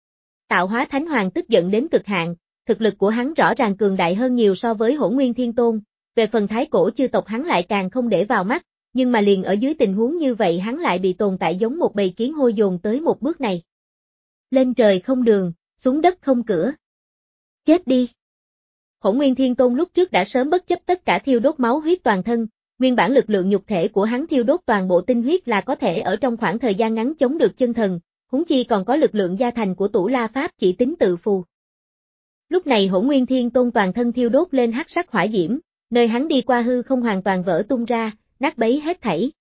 Tạo Hóa Thánh Hoàng tức giận đến cực hạn, thực lực của hắn rõ ràng cường đại hơn nhiều so với Hỗn Nguyên Thiên Tôn, về phần Thái Cổ chư tộc hắn lại càng không để vào mắt, nhưng mà liền ở dưới tình huống như vậy hắn lại bị tồn tại giống một bầy kiến hôi dồn tới một bước này. Lên trời không đường, xuống đất không cửa. Chết đi. Hỗn Nguyên Thiên Tôn lúc trước đã sớm bất chấp tất cả thiêu đốt máu huyết toàn thân, nguyên bản lực lượng nhục thể của hắn thiêu đốt toàn bộ tinh huyết là có thể ở trong khoảng thời gian ngắn chống được chân thần, huống chi còn có lực lượng gia thành của Tủ La Pháp chỉ tính tự phù. Lúc này Hỗn Nguyên Thiên Tôn toàn thân thiêu đốt lên hắc sắc hỏa diễm, nơi hắn đi qua hư không hoàn toàn vỡ tung ra, nát bấy hết thảy.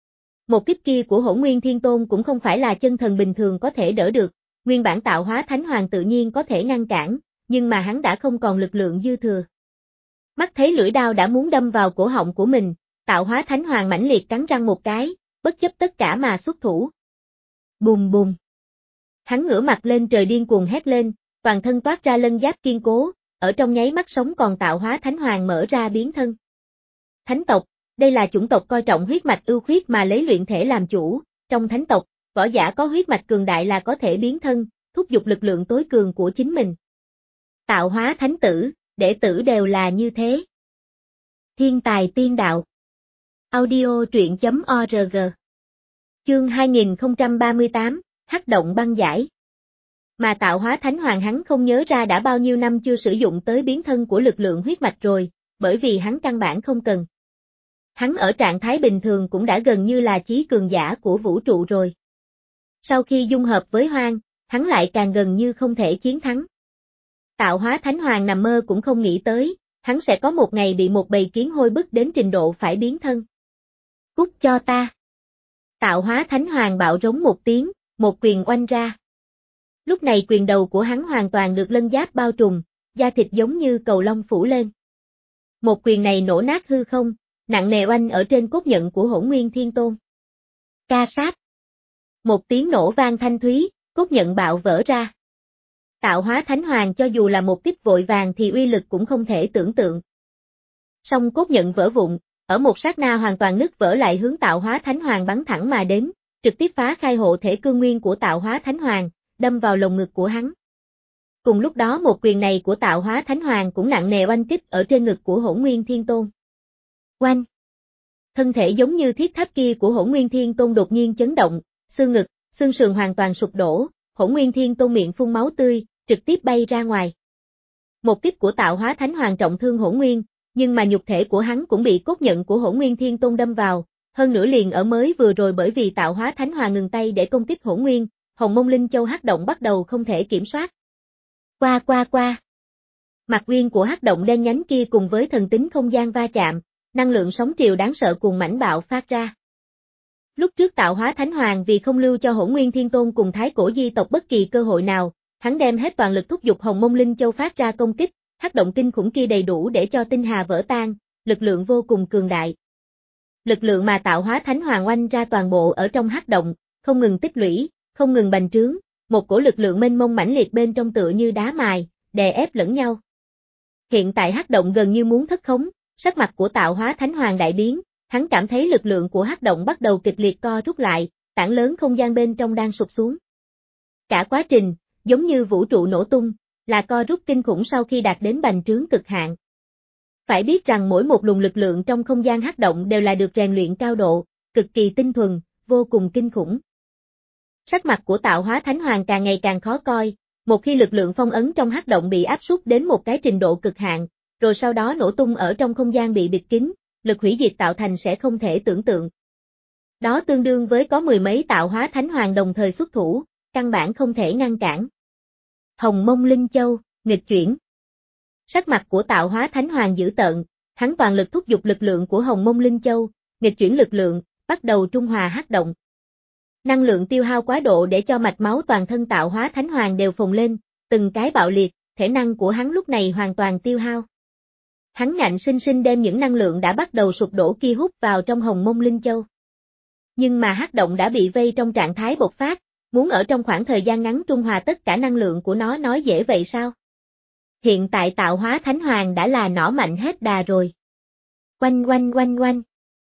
Một kích kia của Hỗn Nguyên Thiên Tôn cũng không phải là chân thần bình thường có thể đỡ được, nguyên bản Tạo Hóa Thánh Hoàng tự nhiên có thể ngăn cản, nhưng mà hắn đã không còn lực lượng dư thừa. Mắt thấy lưỡi đao đã muốn đâm vào cổ họng của mình, Tạo hóa Thánh Hoàng mãnh liệt cắn răng một cái, bất chấp tất cả mà xuất thủ. Bùm bùm. Hắn ngửa mặt lên trời điên cuồng hét lên, toàn thân toát ra lân giáp kiên cố, ở trong nháy mắt sống còn tạo hóa Thánh Hoàng mở ra biến thân. Thánh tộc, đây là chủng tộc coi trọng huyết mạch ưu khuyết mà lấy luyện thể làm chủ, trong thánh tộc, võ giả có huyết mạch cường đại là có thể biến thân, thúc giục lực lượng tối cường của chính mình. Tạo hóa thánh tử, đệ tử đều là như thế. Thiên tài tiên đạo. Audio truyện chấm org. Chương hai nghìn không trăm ba mươi tám, Hắc động băng giải. Mà tạo hóa Thánh Hoàng hắn không nhớ ra đã bao nhiêu năm chưa sử dụng tới biến thân của lực lượng huyết mạch rồi, bởi vì hắn căn bản không cần. Hắn ở trạng thái bình thường cũng đã gần như là chí cường giả của vũ trụ rồi. Sau khi dung hợp với Hoang, hắn lại càng gần như không thể chiến thắng. Tạo hóa Thánh Hoàng nằm mơ cũng không nghĩ tới, hắn sẽ có một ngày bị một bầy kiến hôi bức đến trình độ phải biến thân. Cút cho ta. Tạo hóa Thánh Hoàng bạo rống một tiếng, một quyền oanh ra. Lúc này quyền đầu của hắn hoàn toàn được lân giáp bao trùm, da thịt giống như cầu lông phủ lên. Một quyền này nổ nát hư không, nặng nề oanh ở trên cốt nhận của Hỗn Nguyên Thiên Tôn. Ca sát. Một tiếng nổ vang thanh thúy, cốt nhận bạo vỡ ra. Tạo hóa Thánh Hoàng cho dù là một kích vội vàng thì uy lực cũng không thể tưởng tượng. Song cốt nhận vỡ vụn, ở một sát na hoàn toàn nứt vỡ lại hướng tạo hóa Thánh Hoàng bắn thẳng mà đến, trực tiếp phá khai hộ thể cương nguyên của tạo hóa Thánh Hoàng, đâm vào lồng ngực của hắn. Cùng lúc đó một quyền này của tạo hóa Thánh Hoàng cũng nặng nề oanh kích ở trên ngực của Hỗn Nguyên Thiên Tôn. Oanh! Thân thể giống như thiết tháp kia của Hỗn Nguyên Thiên Tôn đột nhiên chấn động, xương ngực, xương sườn hoàn toàn sụp đổ, Hỗn Nguyên Thiên Tôn miệng phun máu tươi, trực tiếp bay ra ngoài. Một kích của tạo hóa Thánh Hoàng trọng thương Hỗn Nguyên, nhưng mà nhục thể của hắn cũng bị cốt nhận của Hỗn Nguyên Thiên Tôn đâm vào, hơn nữa liền ở mới vừa rồi bởi vì tạo hóa Thánh Hoàng ngừng tay để công kích Hỗn Nguyên, Hồng Mông Linh Châu hắc động bắt đầu không thể kiểm soát. Qua qua qua. Mặt nguyên của hắc động đen nhánh kia cùng với thần tính không gian va chạm, năng lượng sóng triều đáng sợ cuồng mãnh bạo phát ra. Lúc trước tạo hóa Thánh Hoàng vì không lưu cho Hỗn Nguyên Thiên Tôn cùng Thái Cổ Di tộc bất kỳ cơ hội nào, hắn đem hết toàn lực thúc giục Hồng Mông Linh Châu phát ra công kích, hắc động kinh khủng kia đầy đủ để cho tinh hà vỡ tan, lực lượng vô cùng cường đại. Lực lượng mà tạo hóa Thánh Hoàng oanh ra toàn bộ ở trong hắc động, không ngừng tích lũy, không ngừng bành trướng, một cổ lực lượng mênh mông mãnh liệt bên trong tựa như đá mài, đè ép lẫn nhau. Hiện tại hắc động gần như muốn thất khống, sắc mặt của tạo hóa Thánh Hoàng đại biến, hắn cảm thấy lực lượng của hắc động bắt đầu kịch liệt co rút lại, tảng lớn không gian bên trong đang sụp xuống. Cả quá trình, giống như vũ trụ nổ tung, là co rút kinh khủng sau khi đạt đến bành trướng cực hạn. Phải biết rằng mỗi một luồng lực lượng trong không gian hắc động đều là được rèn luyện cao độ, cực kỳ tinh thuần, vô cùng kinh khủng. Sắc mặt của tạo hóa Thánh Hoàng càng ngày càng khó coi, một khi lực lượng phong ấn trong hắc động bị áp suất đến một cái trình độ cực hạn, rồi sau đó nổ tung ở trong không gian bị bịt kín, lực hủy diệt tạo thành sẽ không thể tưởng tượng. Đó tương đương với có mười mấy tạo hóa Thánh Hoàng đồng thời xuất thủ, căn bản không thể ngăn cản. Hồng Mông Linh Châu, nghịch chuyển. Sắc mặt của tạo hóa Thánh Hoàng dữ tợn, hắn toàn lực thúc giục lực lượng của Hồng Mông Linh Châu, nghịch chuyển lực lượng, bắt đầu trung hòa hắc động. Năng lượng tiêu hao quá độ để cho mạch máu toàn thân tạo hóa Thánh Hoàng đều phồng lên, từng cái bạo liệt, thể năng của hắn lúc này hoàn toàn tiêu hao. Hắn ngạnh sinh sinh đem những năng lượng đã bắt đầu sụp đổ kia hút vào trong Hồng Mông Linh Châu. Nhưng mà hắc động đã bị vây trong trạng thái bộc phát, muốn ở trong khoảng thời gian ngắn trung hòa tất cả năng lượng của nó nói dễ vậy sao? Hiện tại tạo hóa Thánh Hoàng đã là nỏ mạnh hết đà rồi. Oanh oanh oanh oanh.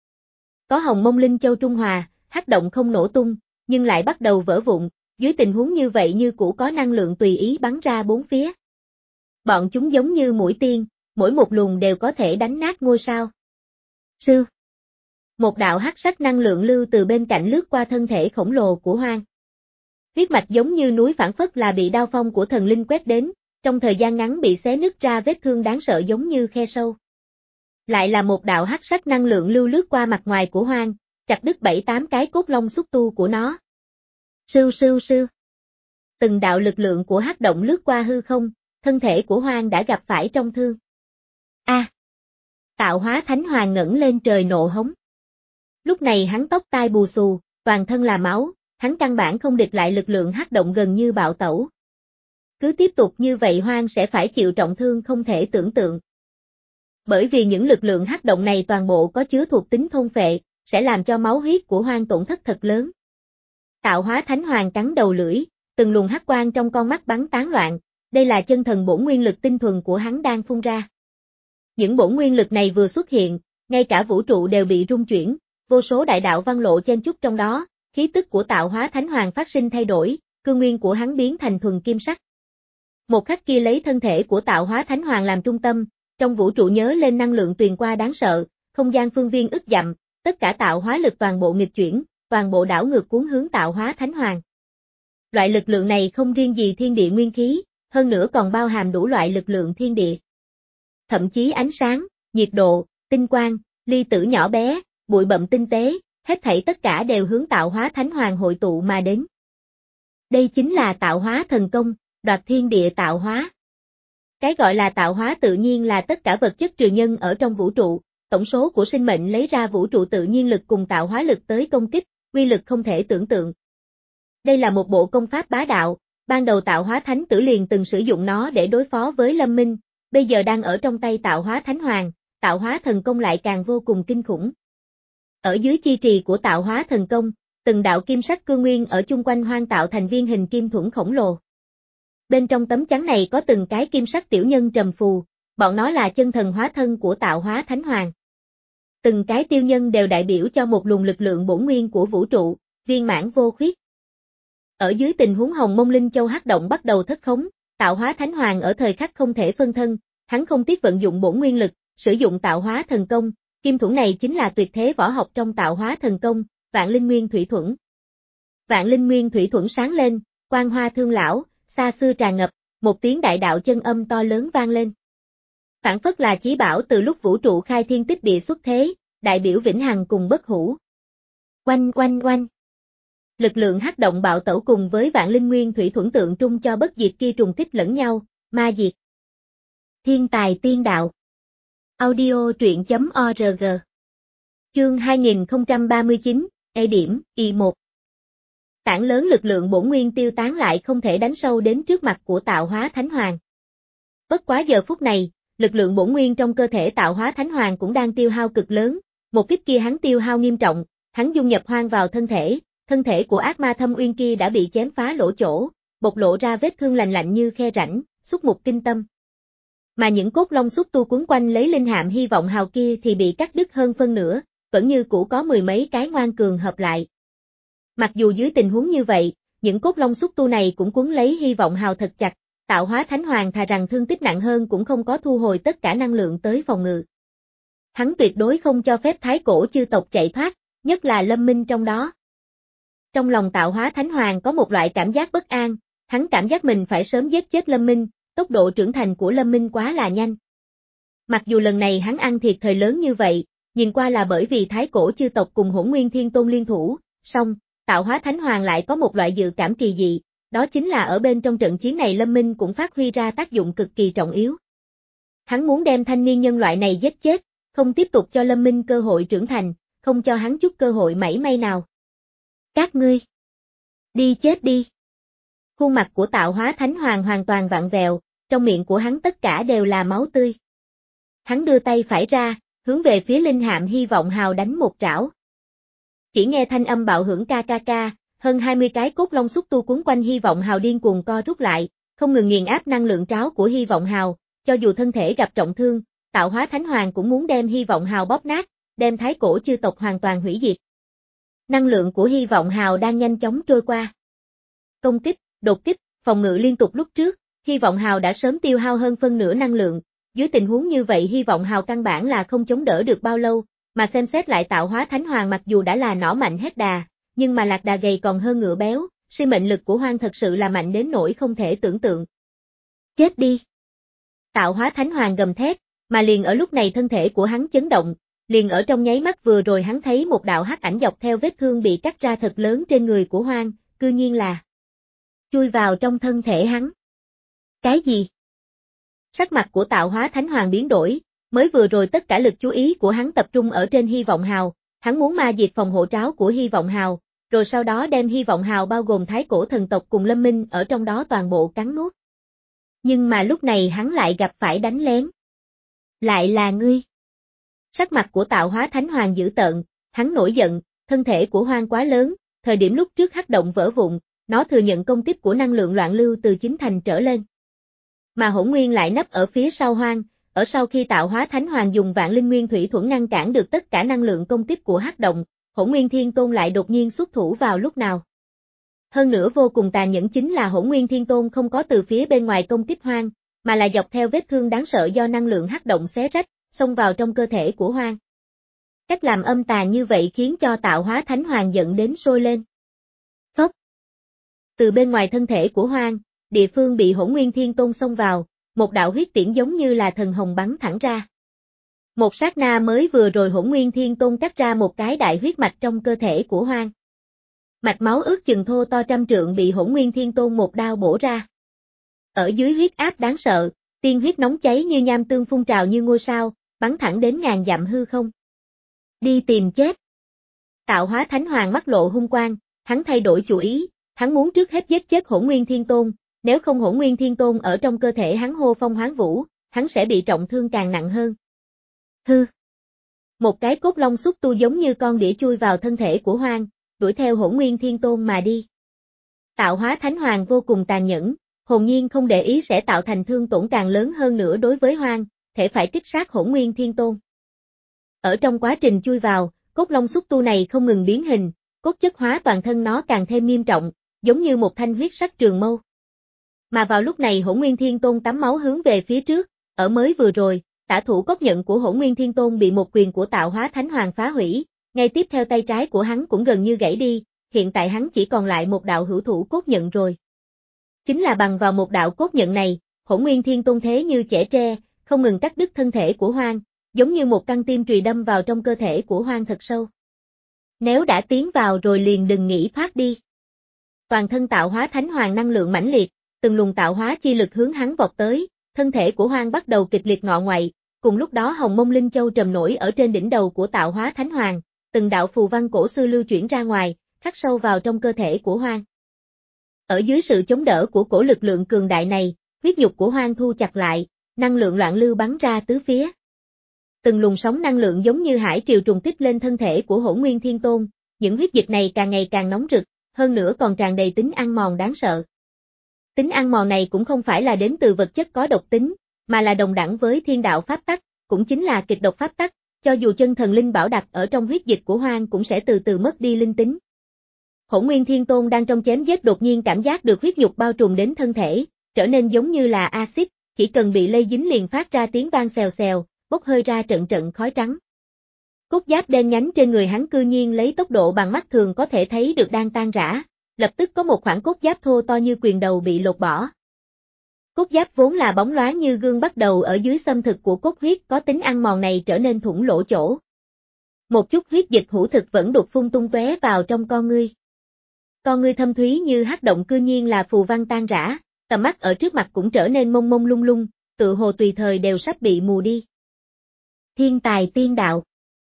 Có Hồng Mông Linh Châu trung hòa, hắc động không nổ tung, nhưng lại bắt đầu vỡ vụn, dưới tình huống như vậy như cũ có năng lượng tùy ý bắn ra bốn phía. Bọn chúng giống như mũi tên, mỗi một luồng đều có thể đánh nát ngôi sao. Sư. Một đạo hắc sắc năng lượng lưu từ bên cạnh lướt qua thân thể khổng lồ của Hoang. Huyết mạch giống như núi phản phất là bị đao phong của thần linh quét đến, trong thời gian ngắn bị xé nứt ra vết thương đáng sợ giống như khe sâu. Lại là một đạo hắc sắc năng lượng lưu lướt qua mặt ngoài của Hoang, chặt đứt bảy tám cái cốt long xúc tu của nó. Sưu sưu sưu. Từng đạo lực lượng của hắc động lướt qua hư không, thân thể của Hoang đã gặp phải trong thương. A! À, tạo hóa Thánh Hoàng ngẩng lên trời nộ hống. Lúc này hắn tóc tai bù xù, toàn thân là máu, hắn căn bản không địch lại lực lượng hắc động gần như bạo tẩu. Cứ tiếp tục như vậy Hoang sẽ phải chịu trọng thương không thể tưởng tượng. Bởi vì những lực lượng hắc động này toàn bộ có chứa thuộc tính thôn phệ, sẽ làm cho máu huyết của Hoang tổn thất thật lớn. Tạo hóa Thánh Hoàng cắn đầu lưỡi, từng luồng hắc quang trong con mắt bắn tán loạn, đây là chân thần bổn nguyên lực tinh thuần của hắn đang phun ra. Những bổn nguyên lực này vừa xuất hiện, ngay cả vũ trụ đều bị rung chuyển, vô số đại đạo văn lộ chen chúc trong đó, khí tức của Tạo hóa Thánh Hoàng phát sinh thay đổi, cương nguyên của hắn biến thành thuần kim sắc. Một khắc kia lấy thân thể của Tạo hóa Thánh Hoàng làm trung tâm, trong vũ trụ nhớ lên năng lượng truyền qua đáng sợ, không gian phương viên ức dặm, tất cả tạo hóa lực toàn bộ nghịch chuyển, toàn bộ đảo ngược cuốn hướng Tạo hóa Thánh Hoàng. Loại lực lượng này không riêng gì thiên địa nguyên khí, hơn nữa còn bao hàm đủ loại lực lượng thiên địa. Thậm chí ánh sáng, nhiệt độ, tinh quang, ly tử nhỏ bé, bụi bặm tinh tế, hết thảy tất cả đều hướng Tạo hóa Thánh Hoàng hội tụ mà đến. Đây chính là tạo hóa thần công, đoạt thiên địa tạo hóa. Cái gọi là tạo hóa tự nhiên là tất cả vật chất trừ nhân ở trong vũ trụ, tổng số của sinh mệnh lấy ra vũ trụ tự nhiên lực cùng tạo hóa lực tới công kích, uy lực không thể tưởng tượng. Đây là một bộ công pháp bá đạo, ban đầu Tạo hóa Thánh Tử liền từng sử dụng nó để đối phó với Lâm Minh, bây giờ đang ở trong tay Tạo hóa Thánh Hoàng, tạo hóa thần công lại càng vô cùng kinh khủng. Ở dưới chi trì của tạo hóa thần công, từng đạo kim sắc cương nguyên ở chung quanh Hoang tạo thành viên hình kim thuẫn khổng lồ. Bên trong tấm chắn này có từng cái kim sắc tiểu nhân trầm phù, bọn nó là chân thần hóa thân của Tạo hóa Thánh Hoàng. Từng cái tiêu nhân đều đại biểu cho một luồng lực lượng bổn nguyên của vũ trụ, viên mãn vô khuyết. Ở dưới tình huống Hồng Mông Linh Châu hắc động bắt đầu thất khống, Tạo hóa Thánh Hoàng ở thời khắc không thể phân thân, hắn không tiếc vận dụng bổn nguyên lực, sử dụng tạo hóa thần công, kim thuẫn này chính là tuyệt thế võ học trong tạo hóa thần công, Vạn Linh Nguyên Thủy Thuẫn. Vạn Linh Nguyên Thủy Thuẫn sáng lên, quang hoa thương lão, xa xưa tràn ngập, một tiếng đại đạo chân âm to lớn vang lên. Phản phất là chí bảo từ lúc vũ trụ khai thiên tích địa xuất thế, đại biểu vĩnh hằng cùng bất hủ. Oanh oanh oanh. Lực lượng hắc động bạo tẩu cùng với Vạn Linh Nguyên Thủy Thuẫn tượng trung cho bất diệt kia trùng kích lẫn nhau, ma diệt. Thiên tài tiên đạo. Audio truyện chấm org. Chương hai nghìn không trăm ba mươi chín, E điểm, Y một. Tảng lớn lực lượng bổn nguyên tiêu tán lại không thể đánh sâu đến trước mặt của Tạo hóa Thánh Hoàng. Bất quá giờ phút này, lực lượng bổn nguyên trong cơ thể Tạo hóa Thánh Hoàng cũng đang tiêu hao cực lớn, một kích kia hắn tiêu hao nghiêm trọng, hắn dung nhập hoang vào thân thể, thân thể của ác ma thâm uyên kia đã bị chém phá lỗ chỗ, bộc lộ ra vết thương lành lạnh như khe rãnh, xúc mục kinh tâm. Mà những cốt long xúc tu cuốn quanh lấy linh hạm hy vọng hào kia thì bị cắt đứt hơn phân nửa, vẫn như cũ có mười mấy cái ngoan cường hợp lại. Mặc dù dưới tình huống như vậy, những cốt long xúc tu này cũng cuốn lấy hy vọng hào thật chặt, Tạo hóa Thánh Hoàng thà rằng thương tích nặng hơn cũng không có thu hồi tất cả năng lượng tới phòng ngự. Hắn tuyệt đối không cho phép thái cổ chư tộc chạy thoát, nhất là Lâm Minh trong đó. Trong lòng Tạo hóa Thánh Hoàng có một loại cảm giác bất an, hắn cảm giác mình phải sớm giết chết Lâm Minh, tốc độ trưởng thành của Lâm Minh quá là nhanh. Mặc dù lần này hắn ăn thiệt thời lớn như vậy, nhìn qua là bởi vì thái cổ chư tộc cùng Hỗn Nguyên Thiên Tôn liên thủ, song, Tạo hóa Thánh Hoàng lại có một loại dự cảm kỳ dị, đó chính là ở bên trong trận chiến này Lâm Minh cũng phát huy ra tác dụng cực kỳ trọng yếu. Hắn muốn đem thanh niên nhân loại này giết chết, không tiếp tục cho Lâm Minh cơ hội trưởng thành, không cho hắn chút cơ hội mảy may nào. Các ngươi, đi chết đi. Khuôn mặt của Tạo hóa Thánh Hoàng hoàn toàn vặn vẹo, trong miệng của hắn tất cả đều là máu tươi. Hắn đưa tay phải ra, hướng về phía linh hạm hy vọng hào đánh một trảo. Chỉ nghe thanh âm bạo hưởng ca ca ca, hơn hai mươi cái cốt long xúc tu cuốn quanh hy vọng hào điên cuồng co rút lại, không ngừng nghiền áp năng lượng tráo của hy vọng hào, cho dù thân thể gặp trọng thương, Tạo hóa Thánh Hoàng cũng muốn đem hy vọng hào bóp nát, đem thái cổ chư tộc hoàn toàn hủy diệt. Năng lượng của hy vọng hào đang nhanh chóng trôi qua. Công kích, đột kích, phòng ngự liên tục lúc trước, hy vọng hào đã sớm tiêu hao hơn phân nửa năng lượng, dưới tình huống như vậy hy vọng hào căn bản là không chống đỡ được bao lâu, mà xem xét lại Tạo hóa Thánh Hoàng mặc dù đã là nỏ mạnh hết đà, nhưng mà lạc đà gầy còn hơn ngựa béo, sinh mệnh lực của Hoang thật sự là mạnh đến nỗi không thể tưởng tượng. Chết đi! Tạo hóa Thánh Hoàng gầm thét, mà liền ở lúc này thân thể của hắn chấn động, liền ở trong nháy mắt vừa rồi hắn thấy một đạo hắc ảnh dọc theo vết thương bị cắt ra thật lớn trên người của Hoang, cư nhiên là chui vào trong thân thể hắn. Cái gì? Sắc mặt của Tạo hóa Thánh Hoàng biến đổi, mới vừa rồi tất cả lực chú ý của hắn tập trung ở trên hy vọng hào, hắn muốn ma diệt phòng hộ tráo của hy vọng hào, rồi sau đó đem hy vọng hào bao gồm thái cổ thần tộc cùng Lâm Minh ở trong đó toàn bộ cắn nuốt. Nhưng mà lúc này hắn lại gặp phải đánh lén. Lại là ngươi. Sắc mặt của Tạo Hóa Thánh Hoàng dữ tợn, hắn nổi giận, thân thể của Hoang quá lớn, thời điểm lúc trước hắc động vỡ vụn, nó thừa nhận công kích của năng lượng loạn lưu từ chín thành trở lên. Mà Hỗn Nguyên lại nấp ở phía sau Hoang, ở sau khi Tạo Hóa Thánh Hoàng dùng Vạn Linh Nguyên Thủy Thuẫn ngăn cản được tất cả năng lượng công kích của hắc động, Hỗn Nguyên Thiên Tôn lại đột nhiên xuất thủ vào lúc nào. Hơn nữa vô cùng tàn nhẫn chính là Hỗn Nguyên Thiên Tôn không có từ phía bên ngoài công kích Hoang, mà là dọc theo vết thương đáng sợ do năng lượng hắc động xé rách, xông vào trong cơ thể của Hoang. Cách làm âm tàn như vậy khiến cho Tạo Hóa Thánh Hoàng giận đến sôi lên. Phốc. Từ bên ngoài thân thể của Hoang, địa phương bị Hỗn Nguyên Thiên Tôn xông vào, một đạo huyết tiễn giống như là thần hồng bắn thẳng ra. Một sát na mới vừa rồi Hỗn Nguyên Thiên Tôn cắt ra một cái đại huyết mạch trong cơ thể của Hoang. Mạch máu ước chừng thô to trăm trượng bị Hỗn Nguyên Thiên Tôn một đao bổ ra. Ở dưới huyết áp đáng sợ, tiên huyết nóng cháy như nham tương phun trào như ngôi sao, bắn thẳng đến ngàn dặm hư không. Đi tìm chết. Tạo Hóa Thánh Hoàng mắt lộ hung quang, hắn thay đổi chủ ý, hắn muốn trước hết giết chết Hỗn Nguyên Thiên Tôn, nếu không Hỗn Nguyên Thiên Tôn ở trong cơ thể hắn hô phong hoán vũ, hắn sẽ bị trọng thương càng nặng hơn. Hư. Một cái cốt long xúc tu giống như con đĩa chui vào thân thể của Hoang, đuổi theo Hỗn Nguyên Thiên Tôn mà đi. Tạo Hóa Thánh Hoàng vô cùng tàn nhẫn, hồn nhiên không để ý sẽ tạo thành thương tổn càng lớn hơn nữa đối với Hoang, thể phải kích sát Hỗn Nguyên Thiên Tôn. Ở trong quá trình chui vào, cốt long xúc tu này không ngừng biến hình, cốt chất hóa toàn thân nó càng thêm nghiêm trọng, giống như một thanh huyết sắc trường mâu. Mà vào lúc này Hỗn Nguyên Thiên Tôn tắm máu hướng về phía trước, ở mới vừa rồi, tả thủ cốt nhận của Hỗn Nguyên Thiên Tôn bị một quyền của Tạo Hóa Thánh Hoàng phá hủy, ngay tiếp theo tay trái của hắn cũng gần như gãy đi, hiện tại hắn chỉ còn lại một đạo hữu thủ cốt nhận rồi. Chính là bằng vào một đạo cốt nhận này, Hỗn Nguyên Thiên Tôn thế như chẻ tre, không ngừng cắt đứt thân thể của Hoang, giống như một căn tim chùy đâm vào trong cơ thể của Hoang thật sâu. Nếu đã tiến vào rồi liền đừng nghĩ thoát đi. Toàn thân Tạo Hóa Thánh Hoàng năng lượng mãnh liệt, từng luồng tạo hóa chi lực hướng hắn vọt tới, thân thể của Hoang bắt đầu kịch liệt ngọ ngoại, cùng lúc đó hồng mông linh châu trầm nổi ở trên đỉnh đầu của Tạo Hóa Thánh Hoàng, từng đạo phù văn cổ xưa lưu chuyển ra ngoài, khắc sâu vào trong cơ thể của Hoang. Ở dưới sự chống đỡ của cổ lực lượng cường đại này, huyết nhục của Hoang thu chặt lại, năng lượng loạn lưu bắn ra tứ phía. Từng luồng sóng năng lượng giống như hải triều trùng kích lên thân thể của Hỗn Nguyên Thiên Tôn, những huyết dịch này càng ngày càng nóng rực, hơn nữa còn tràn đầy tính ăn mòn đáng sợ. Tính ăn mòn này cũng không phải là đến từ vật chất có độc tính, mà là đồng đẳng với thiên đạo pháp tắc, cũng chính là kịch độc pháp tắc, cho dù chân thần linh bảo đặt ở trong huyết dịch của Hoang cũng sẽ từ từ mất đi linh tính. Hỗn Nguyên Thiên Tôn đang trong chém giết đột nhiên cảm giác được huyết nhục bao trùm đến thân thể, trở nên giống như là axit, chỉ cần bị lây dính liền phát ra tiếng vang xèo xèo, bốc hơi ra trận trận khói trắng. Cốt giáp đen nhánh trên người hắn cư nhiên lấy tốc độ bằng mắt thường có thể thấy được đang tan rã, lập tức có một khoảng cốt giáp thô to như quyền đầu bị lột bỏ. Cốt giáp vốn là bóng loáng như gương bắt đầu ở dưới xâm thực của cốt huyết có tính ăn mòn này trở nên thủng lỗ chỗ. Một chút huyết dịch hữu thực vẫn đột phun tung tóe vào trong con ngươi. Con ngươi thâm thúy như hắc động cư nhiên là phù văn tan rã, tầm mắt ở trước mặt cũng trở nên mông mông lung lung, tự hồ tùy thời đều sắp bị mù đi. Thiên tài tiên đạo.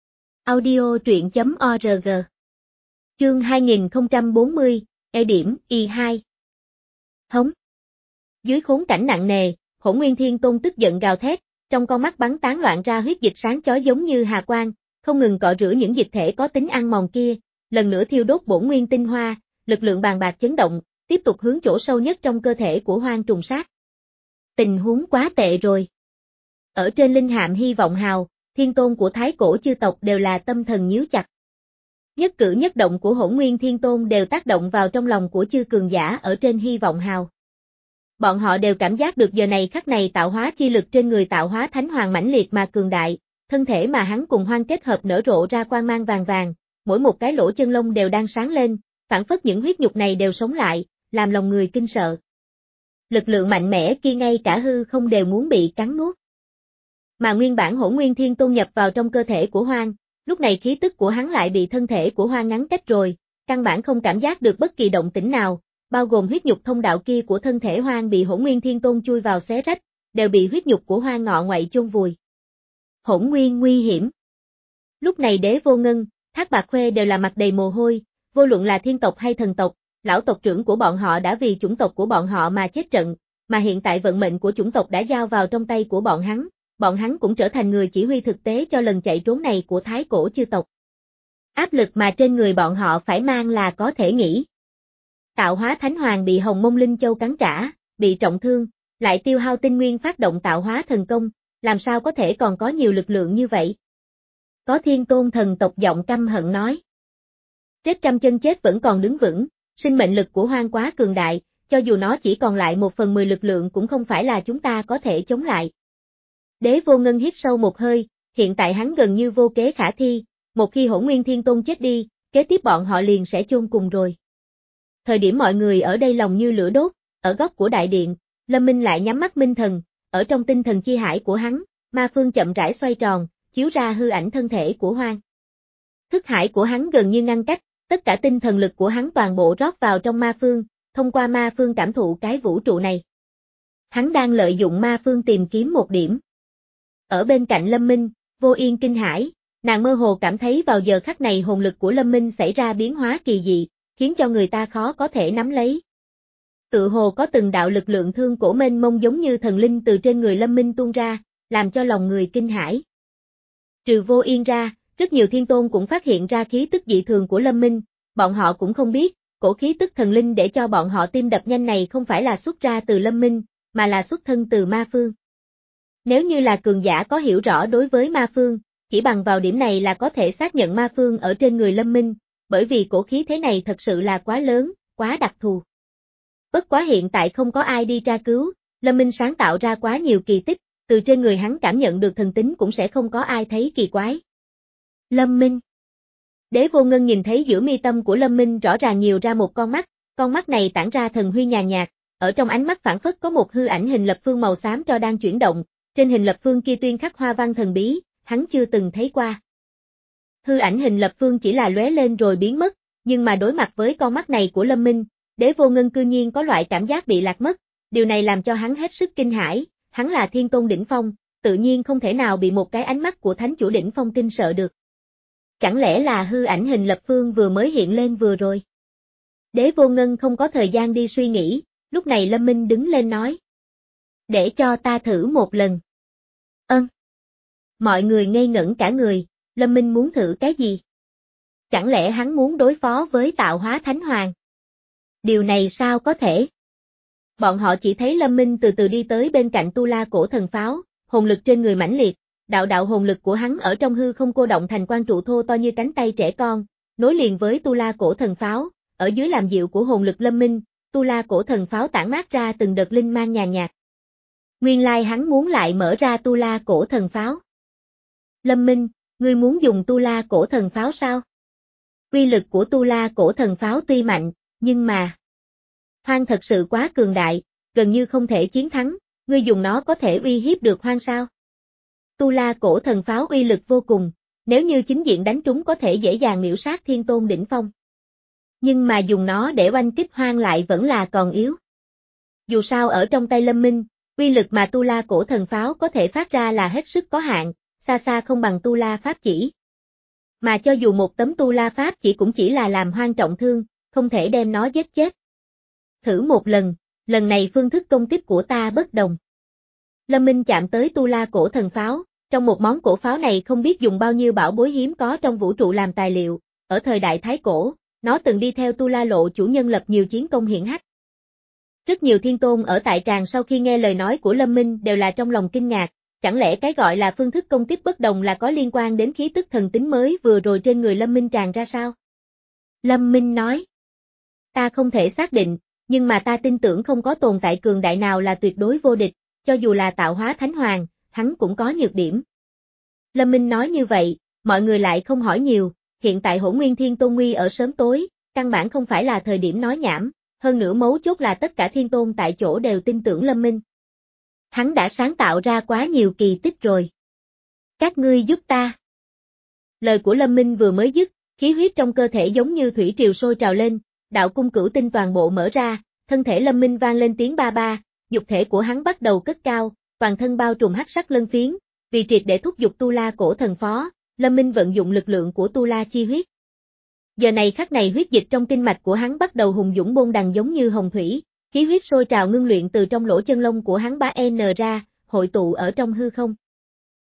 Audio truyện chấm org. Chương hai nghìn không trăm bốn mươi, E điểm, Y hai. Hống. Dưới khốn cảnh nặng nề, Hỗn Nguyên Thiên Tôn tức giận gào thét, trong con mắt bắn tán loạn ra huyết dịch sáng chói giống như hà quang, không ngừng cọ rửa những dịch thể có tính ăn mòn kia, lần nữa thiêu đốt bổn nguyên tinh hoa, lực lượng bàn bạc chấn động, tiếp tục hướng chỗ sâu nhất trong cơ thể của Hoang trùng sát. Tình huống quá tệ rồi. Ở trên linh hạm Hy Vọng Hào, thiên tôn của thái cổ chư tộc đều là tâm thần nhíu chặt. Nhất cử nhất động của Hỗn Nguyên Thiên Tôn đều tác động vào trong lòng của chư cường giả ở trên Hy Vọng Hào. Bọn họ đều cảm giác được giờ này khắc này tạo hóa chi lực trên người Tạo Hóa Thánh Hoàng mãnh liệt mà cường đại, thân thể mà hắn cùng Hoang kết hợp nở rộ ra quang mang vàng vàng, mỗi một cái lỗ chân lông đều đang sáng lên, phản phất những huyết nhục này đều sống lại, làm lòng người kinh sợ. Lực lượng mạnh mẽ kia ngay cả hư không đều muốn bị cắn nuốt. Mà nguyên bản Hỗn Nguyên Thiên Tôn nhập vào trong cơ thể của Hoang, lúc này khí tức của hắn lại bị thân thể của Hoang ngăn cách rồi, căn bản không cảm giác được bất kỳ động tĩnh nào, bao gồm huyết nhục thông đạo kia của thân thể Hoang bị Hỗn Nguyên Thiên Tôn chui vào xé rách, đều bị huyết nhục của Hoang ngọ ngoại chôn vùi. Hỗn Nguyên nguy hiểm. Lúc này Đế Vô Ngân, Thác Bạc Khuê đều là mặt đầy mồ hôi, vô luận là thiên tộc hay thần tộc, lão tộc trưởng của bọn họ đã vì chủng tộc của bọn họ mà chết trận, mà hiện tại vận mệnh của chủng tộc đã giao vào trong tay của bọn hắn, bọn hắn cũng trở thành người chỉ huy thực tế cho lần chạy trốn này của Thái Cổ chư tộc. Áp lực mà trên người bọn họ phải mang là có thể nghĩ. Tạo hóa Thánh Hoàng bị Hồng Mông Linh Châu cắn trả, bị trọng thương, lại tiêu hao tinh nguyên phát động tạo hóa thần công, làm sao có thể còn có nhiều lực lượng như vậy? Có Thiên Tôn thần tộc giọng căm hận nói. Rết trăm chân chết vẫn còn đứng vững, sinh mệnh lực của Hoang quá cường đại, cho dù nó chỉ còn lại một phần mười lực lượng cũng không phải là chúng ta có thể chống lại. Đế Vô Ngân hít sâu một hơi, hiện tại hắn gần như vô kế khả thi, một khi Hỗn Nguyên Thiên Tôn chết đi, kế tiếp bọn họ liền sẽ chôn cùng rồi. Thời điểm mọi người ở đây lòng như lửa đốt, ở góc của đại điện, Lâm Minh lại nhắm mắt minh thần, ở trong tinh thần chi hải của hắn, ma phương chậm rãi xoay tròn, chiếu ra hư ảnh thân thể của Hoang. Thức hải của hắn gần như ngăn cách, tất cả tinh thần lực của hắn toàn bộ rót vào trong ma phương, thông qua ma phương cảm thụ cái vũ trụ này. Hắn đang lợi dụng ma phương tìm kiếm một điểm. Ở bên cạnh Lâm Minh, Vô Yên kinh hãi, nàng mơ hồ cảm thấy vào giờ khắc này hồn lực của Lâm Minh xảy ra biến hóa kỳ dị, khiến cho người ta khó có thể nắm lấy. Tự hồ có từng đạo lực lượng thương cổ mênh mông giống như thần linh từ trên người Lâm Minh tuôn ra, làm cho lòng người kinh hãi. Trừ Vô Yên ra, rất nhiều thiên tôn cũng phát hiện ra khí tức dị thường của Lâm Minh, bọn họ cũng không biết, cổ khí tức thần linh để cho bọn họ tim đập nhanh này không phải là xuất ra từ Lâm Minh, mà là xuất thân từ ma phương. Nếu như là cường giả có hiểu rõ đối với ma phương, chỉ bằng vào điểm này là có thể xác nhận ma phương ở trên người Lâm Minh, bởi vì cổ khí thế này thật sự là quá lớn, quá đặc thù. Bất quá hiện tại không có ai đi tra cứu, Lâm Minh sáng tạo ra quá nhiều kỳ tích, từ trên người hắn cảm nhận được thần tính cũng sẽ không có ai thấy kỳ quái. Lâm Minh. Đế Vô Ngân nhìn thấy giữa mi tâm của Lâm Minh rõ ràng nhiều ra một con mắt, con mắt này tản ra thần huy nhàn nhạt, ở trong ánh mắt phản phất có một hư ảnh hình lập phương màu xám cho đang chuyển động, trên hình lập phương kia tuyên khắc hoa văn thần bí, hắn chưa từng thấy qua. Hư ảnh hình lập phương chỉ là lóe lên rồi biến mất, nhưng mà đối mặt với con mắt này của Lâm Minh, Đế Vô Ngân cư nhiên có loại cảm giác bị lạc mất, điều này làm cho hắn hết sức kinh hãi, hắn là thiên tôn đỉnh phong, tự nhiên không thể nào bị một cái ánh mắt của thánh chủ đỉnh phong kinh sợ được. Chẳng lẽ là hư ảnh hình lập phương vừa mới hiện lên vừa rồi? Đế Vô Ngân không có thời gian đi suy nghĩ, lúc này Lâm Minh đứng lên nói. Để cho ta thử một lần. Ơn. Mọi người ngây ngẩn cả người, Lâm Minh muốn thử cái gì? Chẳng lẽ hắn muốn đối phó với tạo hóa Thánh Hoàng? Điều này sao có thể? Bọn họ chỉ thấy Lâm Minh từ từ đi tới bên cạnh Tu La cổ thần pháo, hồn lực trên người mãnh liệt, đạo đạo hồn lực của hắn ở trong hư không cô động thành quan trụ thô to như cánh tay trẻ con, nối liền với Tu La cổ thần pháo, ở dưới làm dịu của hồn lực Lâm Minh, Tu La cổ thần pháo tản mát ra từng đợt linh mang nhàn nhạt. Nguyên lai hắn muốn lại mở ra Tu La cổ thần pháo. Lâm Minh, ngươi muốn dùng Tu La cổ thần pháo sao? Uy lực của Tu La cổ thần pháo tuy mạnh, nhưng mà Hoang thật sự quá cường đại, gần như không thể chiến thắng, ngươi dùng nó có thể uy hiếp được Hoang sao? Tu La cổ thần pháo uy lực vô cùng, nếu như chính diện đánh trúng có thể dễ dàng miểu sát thiên tôn đỉnh phong. Nhưng mà dùng nó để oanh kích Hoang lại vẫn là còn yếu. Dù sao ở trong tay Lâm Minh, uy lực mà Tu La cổ thần pháo có thể phát ra là hết sức có hạn, xa xa không bằng Tu La pháp chỉ. Mà cho dù một tấm Tu La pháp chỉ cũng chỉ là làm Hoang trọng thương, không thể đem nó giết chết. Thử một lần, lần này phương thức công kích của ta bất đồng. Lâm Minh chạm tới Tu La cổ thần pháo, trong một món cổ pháo này không biết dùng bao nhiêu bảo bối hiếm có trong vũ trụ làm tài liệu, ở thời đại Thái Cổ, nó từng đi theo Tu La lộ chủ nhân lập nhiều chiến công hiển hách. Rất nhiều thiên tôn ở tại tràng sau khi nghe lời nói của Lâm Minh đều là trong lòng kinh ngạc, chẳng lẽ cái gọi là phương thức công kích bất đồng là có liên quan đến khí tức thần tính mới vừa rồi trên người Lâm Minh tràn ra sao? Lâm Minh nói, ta không thể xác định, nhưng mà ta tin tưởng không có tồn tại cường đại nào là tuyệt đối vô địch, cho dù là tạo hóa Thánh Hoàng, hắn cũng có nhược điểm. Lâm Minh nói như vậy, mọi người lại không hỏi nhiều, hiện tại Hỗn Nguyên Thiên Tôn nguy ở sớm tối, căn bản không phải là thời điểm nói nhảm, hơn nữa mấu chốt là tất cả thiên tôn tại chỗ đều tin tưởng Lâm Minh. Hắn đã sáng tạo ra quá nhiều kỳ tích rồi. Các ngươi giúp ta. Lời của Lâm Minh vừa mới dứt, khí huyết trong cơ thể giống như thủy triều sôi trào lên, đạo cung cửu tinh toàn bộ mở ra, thân thể Lâm Minh vang lên tiếng ba ba, dục thể của hắn bắt đầu cất cao, toàn thân bao trùm hắc sắc lân phiến, vì triệt để thúc giục Tu La cổ thần phó, Lâm Minh vận dụng lực lượng của Tu La chi huyết. Giờ này khắc này huyết dịch trong kinh mạch của hắn bắt đầu hùng dũng bôn đằng giống như hồng thủy, khí huyết sôi trào ngưng luyện từ trong lỗ chân lông của hắn ba n ra, hội tụ ở trong hư không.